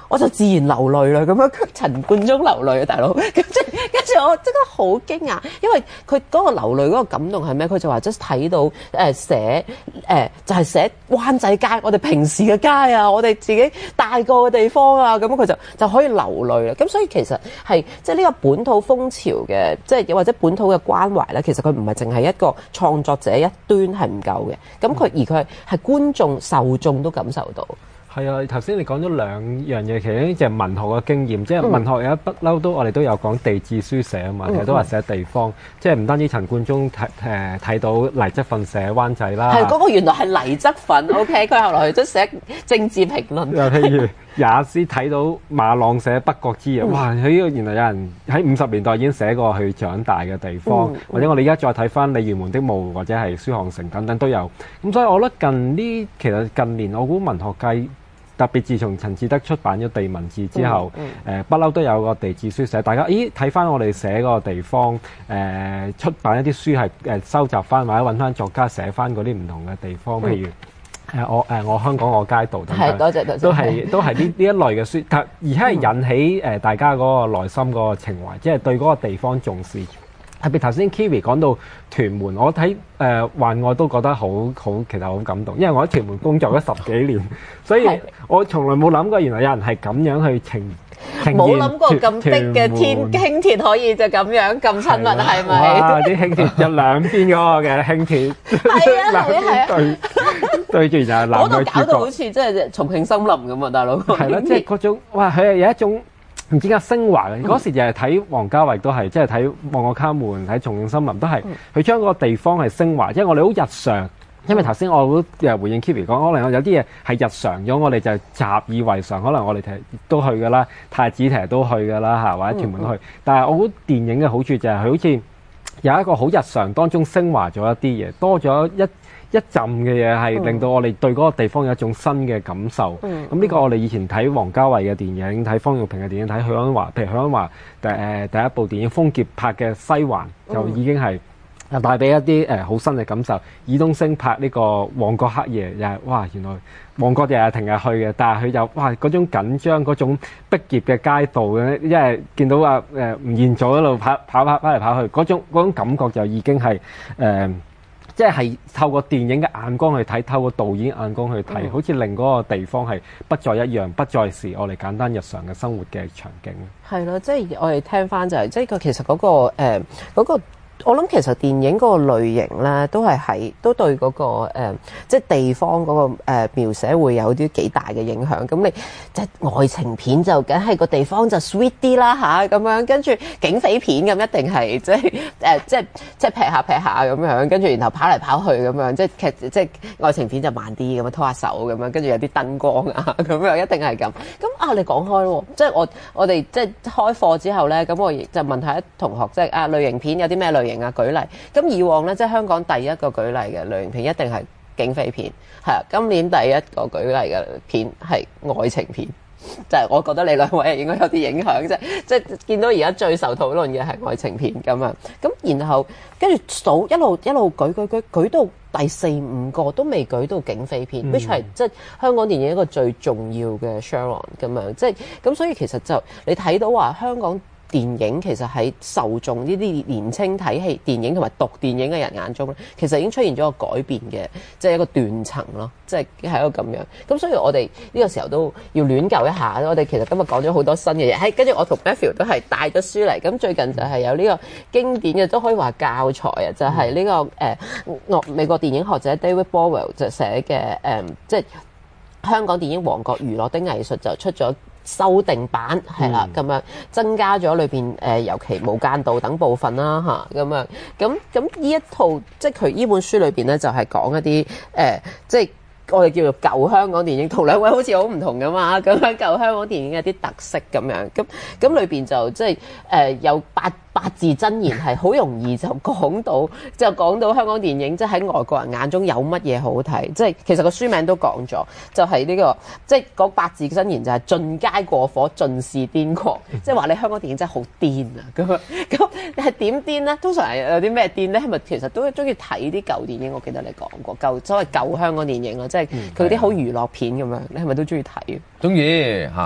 我就自然流淚啦，咁樣陳冠中流淚啊，大佬，跟住跟住我即刻好驚訝，因為佢嗰個流淚嗰個感動係咩？佢就話即係睇到誒、呃、寫誒、呃、就係、是、寫灣仔街，我哋平時嘅街啊，我哋自己大個嘅地方啊，咁佢就就可以流淚啦。咁所以其實係即係呢個本土風潮嘅，即係或者本土嘅關懷咧，其實佢唔係淨係一個創作者一端係唔夠嘅，咁佢而佢係係觀眾受眾都感受到。 係啊，頭先你講咗兩樣嘢，其實呢就係文學嘅經驗，即係文學有一不嬲都我哋都有講地誌書寫啊嘛，其實都話寫地方，即係唔單止陳冠中睇誒睇到黎則奮寫灣仔啦， 係嗰、那個原來係黎則奮，OK，佢後來都寫政治評論。 又譬如也斯睇到馬朗寫北國之夜，哇！佢呢個原來有人喺五十年代已經寫過佢長大嘅地方，嗯、或者我哋而家再睇翻《鯉魚門的霧》或者係書巷城等等都有。咁所以我覺得近呢其實近年我估文學界。特別自從陳智德出版咗《地文誌》之後，誒不嬲都有個地誌書寫。大家咦睇翻我哋寫嗰個地方，誒、呃、出版一啲書係誒、呃、收集翻或者揾翻作家寫翻嗰啲唔同嘅地方，譬如誒、呃、我誒、呃、我香港我街道等等， 係多謝多謝， 都係都係呢呢一類嘅書，但而且係引起誒、呃、大家嗰個內心嗰個情懷，即係對嗰個地方重視。特別頭先 Kiri 講到屯門，我睇誒幻愛都覺得好好，其實好感動，因為我喺屯門工作咗十幾年，所以我從來冇諗過原來有人係咁樣去呈呈現。 冇諗過咁逼嘅天輕鐵可以就咁樣咁親密，係咪？ 哇！啲輕鐵有兩邊嗰個嘅輕鐵， 係啊係啊對對住就係男女主角。 嗰度搞到好似即係重慶森林咁啊，大佬。 係咯，即係嗰種哇！佢係有一種。唔知點解升華嘅，嗰時就係睇王家衛都係，即係睇《旺角卡門》、睇《重慶森林》都係，佢將個地方係升華，即係我哋好日常。因為頭先我都誒回應 Kiri 講，可能有啲嘢係日常咗，我哋就習以為常，可能我哋其實都去噶啦，太子其實都去噶啦嚇，或者屯門都去。但係我覺得電影嘅好處就係佢好似有一個好日常當中升華咗一啲嘢，多咗一一陣嘅嘢係令到我哋對嗰個地方有一種新嘅感受。咁呢、嗯、個我哋以前睇王家衛嘅電影、睇方育平嘅電影、睇許鞍華，譬如許鞍華第誒第一部電影《風劫》拍嘅《西環》，就已經係帶俾一啲誒好新嘅感受。爾冬陞拍呢個《旺角黑夜》又係哇，原來旺角日日停日去嘅，但係佢就哇嗰種緊張、嗰種逼仄嘅街道嘅，因為見到啊誒吳彥祖一路跑跑跑跑嚟跑去，嗰種嗰種感覺就已經係誒。呃即係透過電影嘅眼光去睇，透過導演眼光去睇，嗯、好似令嗰個地方係不再一樣，不再是我哋簡單日常嘅生活嘅場景。 係咯，即係我哋聽翻就係、是，即係佢其實嗰、那個誒嗰、呃那個我諗其實電影嗰個類型咧，都係喺都對嗰、那個、呃、即係地方嗰、那個、呃、描寫會有啲幾大嘅影響。咁你即係愛情片就梗係個地方就 sweet 啲啦吓，咁樣跟住警匪片咁一定係即係誒、呃、即係即係劈下劈下咁樣，跟住然後跑嚟跑去咁樣，即係劇即係愛情片就慢啲咁樣拖下手咁樣，跟住有啲燈光啊咁樣，一定係咁。咁啊，你講開喎，即係我我哋即係開課之後咧，咁我亦就問下啲同學，即係啊類型片有啲咩類型？啊，舉例咁以往咧，即係香港第一個舉例嘅類型片一定係警匪片，係啊。今年第一個舉例嘅片係愛情片，就係、是、我覺得你兩位應該有啲影響啫。即係見到而家最受討論嘅係愛情片咁啊。咁然後跟住數一路一路舉舉舉舉到第四五個都未舉到警匪片、嗯、，which 係即係香港電影一個最重要嘅 genre 咁樣。即係咁，所以其實就你睇到話香港電影其實喺受眾呢啲年青睇戲電影同埋讀電影嘅人眼中咧，其實已經出現咗個改變嘅，即係一個斷層咯，即係係一個咁樣。咁所以我哋呢個時候都要亂救一下。我哋其實今日講咗好多新嘅嘢，喺跟住我同 Matthew 都係帶咗書嚟。咁最近就係有呢個經典嘅都可以話教材啊，就係、是、呢、這個誒、呃、美國電影學者 David Bordwell 就寫嘅誒、呃，即係香港電影王國娛樂的藝術就出咗修訂版係啦，咁樣增加咗裏邊誒，尤其無間道等部分啦嚇，咁樣咁咁呢一套即係佢呢本書裏邊咧，就係講一啲誒、呃，即係我哋叫做舊香港電影，同兩位好似好唔同噶嘛，咁樣舊香港電影有啲特色咁樣，咁咁裏邊就即係誒、呃、有八八字真言係好容易就講到，就講到香港電影即係喺外國人眼中有乜嘢好睇，即係其實個書名都講咗，就係、是、呢、這個即係嗰八字真言就係盡皆過火，盡是癲狂，即係話你香港電影真係好癲啊咁樣，咁你係點癲咧？通常係有啲咩癲咧？係咪其實都中意睇啲舊電影？我記得你講過舊所謂舊香港電影咯，即係佢啲好娛樂片咁樣，你係咪都中意睇？ 中意嚇，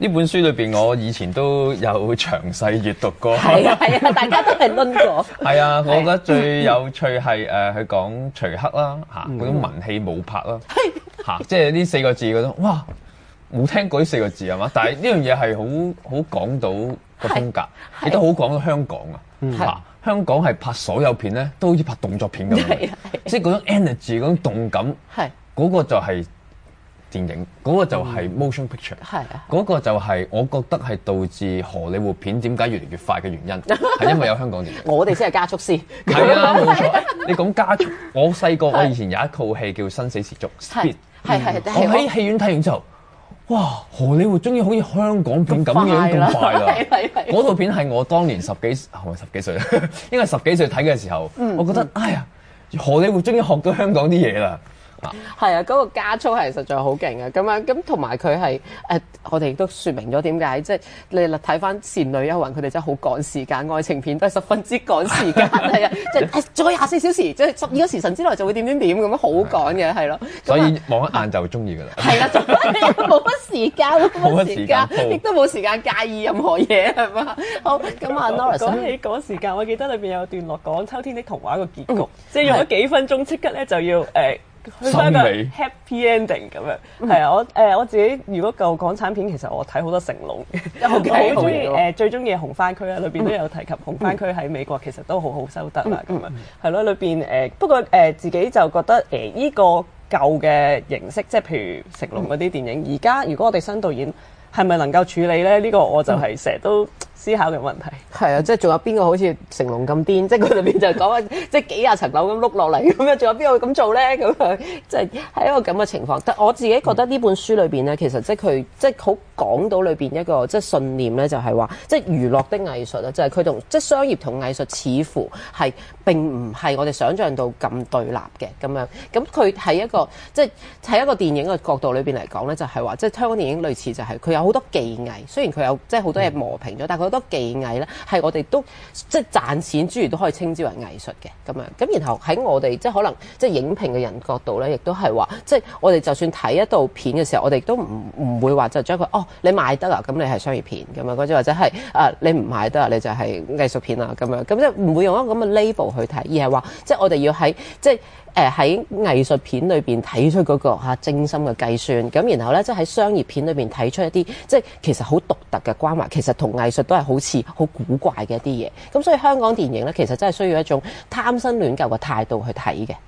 呢本書裏邊，我以前都有詳細閱讀過。 係啊係啊，大家都係攆過。 係啊，我覺得最有趣係誒佢講徐克啦嚇，嗰種文氣武拍啦嚇，即係呢四個字嗰種哇，冇聽過呢四個字係嘛？但係呢樣嘢係好好講到個風格，亦都好講到香港啊嚇。香港係拍所有片咧，都好似拍動作片咁樣，即係嗰種 energy 嗰種動感，嗰個就係電影，嗰個就係 motion picture，嗰個就係我覺得係導致荷里活片點解越嚟越快嘅原因，係因為有香港電影。 我哋先係加速師。 係啊，冇錯。你講加速，我細個我以前有一套戲叫《生死時速》，Speed， 係係係。 我喺戲院睇完之後，哇！荷里活終於好似香港片咁樣咁快啦！嗰套片係我當年十幾，係咪十幾歲？應該十幾歲睇嘅時候，我覺得哎呀，荷里活終於學到香港啲嘢啦！ 係啊，嗰、那個加速係實在好勁啊！咁樣咁同埋佢係誒，我哋亦都説明咗點解，即係你睇翻《倩女幽魂》，佢哋真係好趕時間，愛情片都係十分之趕時間，係啊，即係仲有廿四小時，即係十二個時辰之內就會點點點咁樣好趕嘅，係咯。 所以望一眼就中意㗎啦。係啦，冇乜時間，冇乜時間，亦都冇時間介意任何嘢係嘛？好，咁啊 Norris 講起趕時間，我記得裏邊有段落講《秋天的童話》個結局，即係用咗幾分鐘，即刻咧就要誒。去翻個 happy ending 咁樣，係啊，我誒我自己如果舊港產片，其實我睇好多成龍嘅，我好中意誒最中意紅番區啊，裏邊都有提及紅番區喺美國其實都好好收得啦，咁樣係咯，裏邊誒不過誒自己就覺得誒依個舊嘅形式，即係譬如成龍嗰啲電影，而家如果我哋新導演係咪能夠處理咧？呢個我就係成日都思考嘅問題。 係啊，即係仲有邊個好似成龍咁癲？即係佢裏邊就講話，即係幾廿層樓咁碌落嚟咁樣，仲有邊個會咁做咧？咁樣即係係一個咁嘅情況。但我自己覺得呢本書裏邊咧，其實即係佢即係好講到裏邊一個即係信念咧，就係話即係娛樂的藝術啊，就係佢同即係商業同藝術似乎係並唔係我哋想象到咁對立嘅咁樣。咁佢喺一個即係喺一個電影嘅角度裏邊嚟講咧，就係話即係香港電影類似就係佢有好多技藝，雖然佢有即係好多嘢磨平咗，但係佢好多技藝咧係我哋都即係賺錢之餘都可以稱之為藝術嘅咁樣。咁然後喺我哋即係可能即係影評嘅人角度咧，亦都係話即係我哋就算睇一部片嘅時候，我哋都唔唔會話就將佢哦你賣得啊，咁你係商業片咁樣，或者或者係啊你唔賣得啊，你就係藝術片啊咁樣。咁即係唔會用一個咁嘅 label 去睇，而係話即係我哋要喺即係。誒喺藝術片裏邊睇出嗰、那個、啊、精心嘅計算，咁然後咧即係喺商業片裏邊睇出一啲即係其實好獨特嘅關懷，其實同藝術都係好似好古怪嘅一啲嘢。咁所以香港電影咧，其實真係需要一種貪新戀舊嘅態度去睇嘅。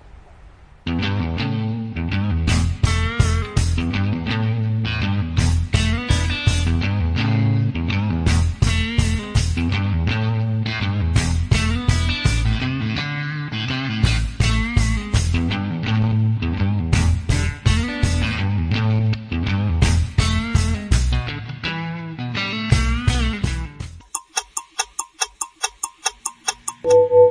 you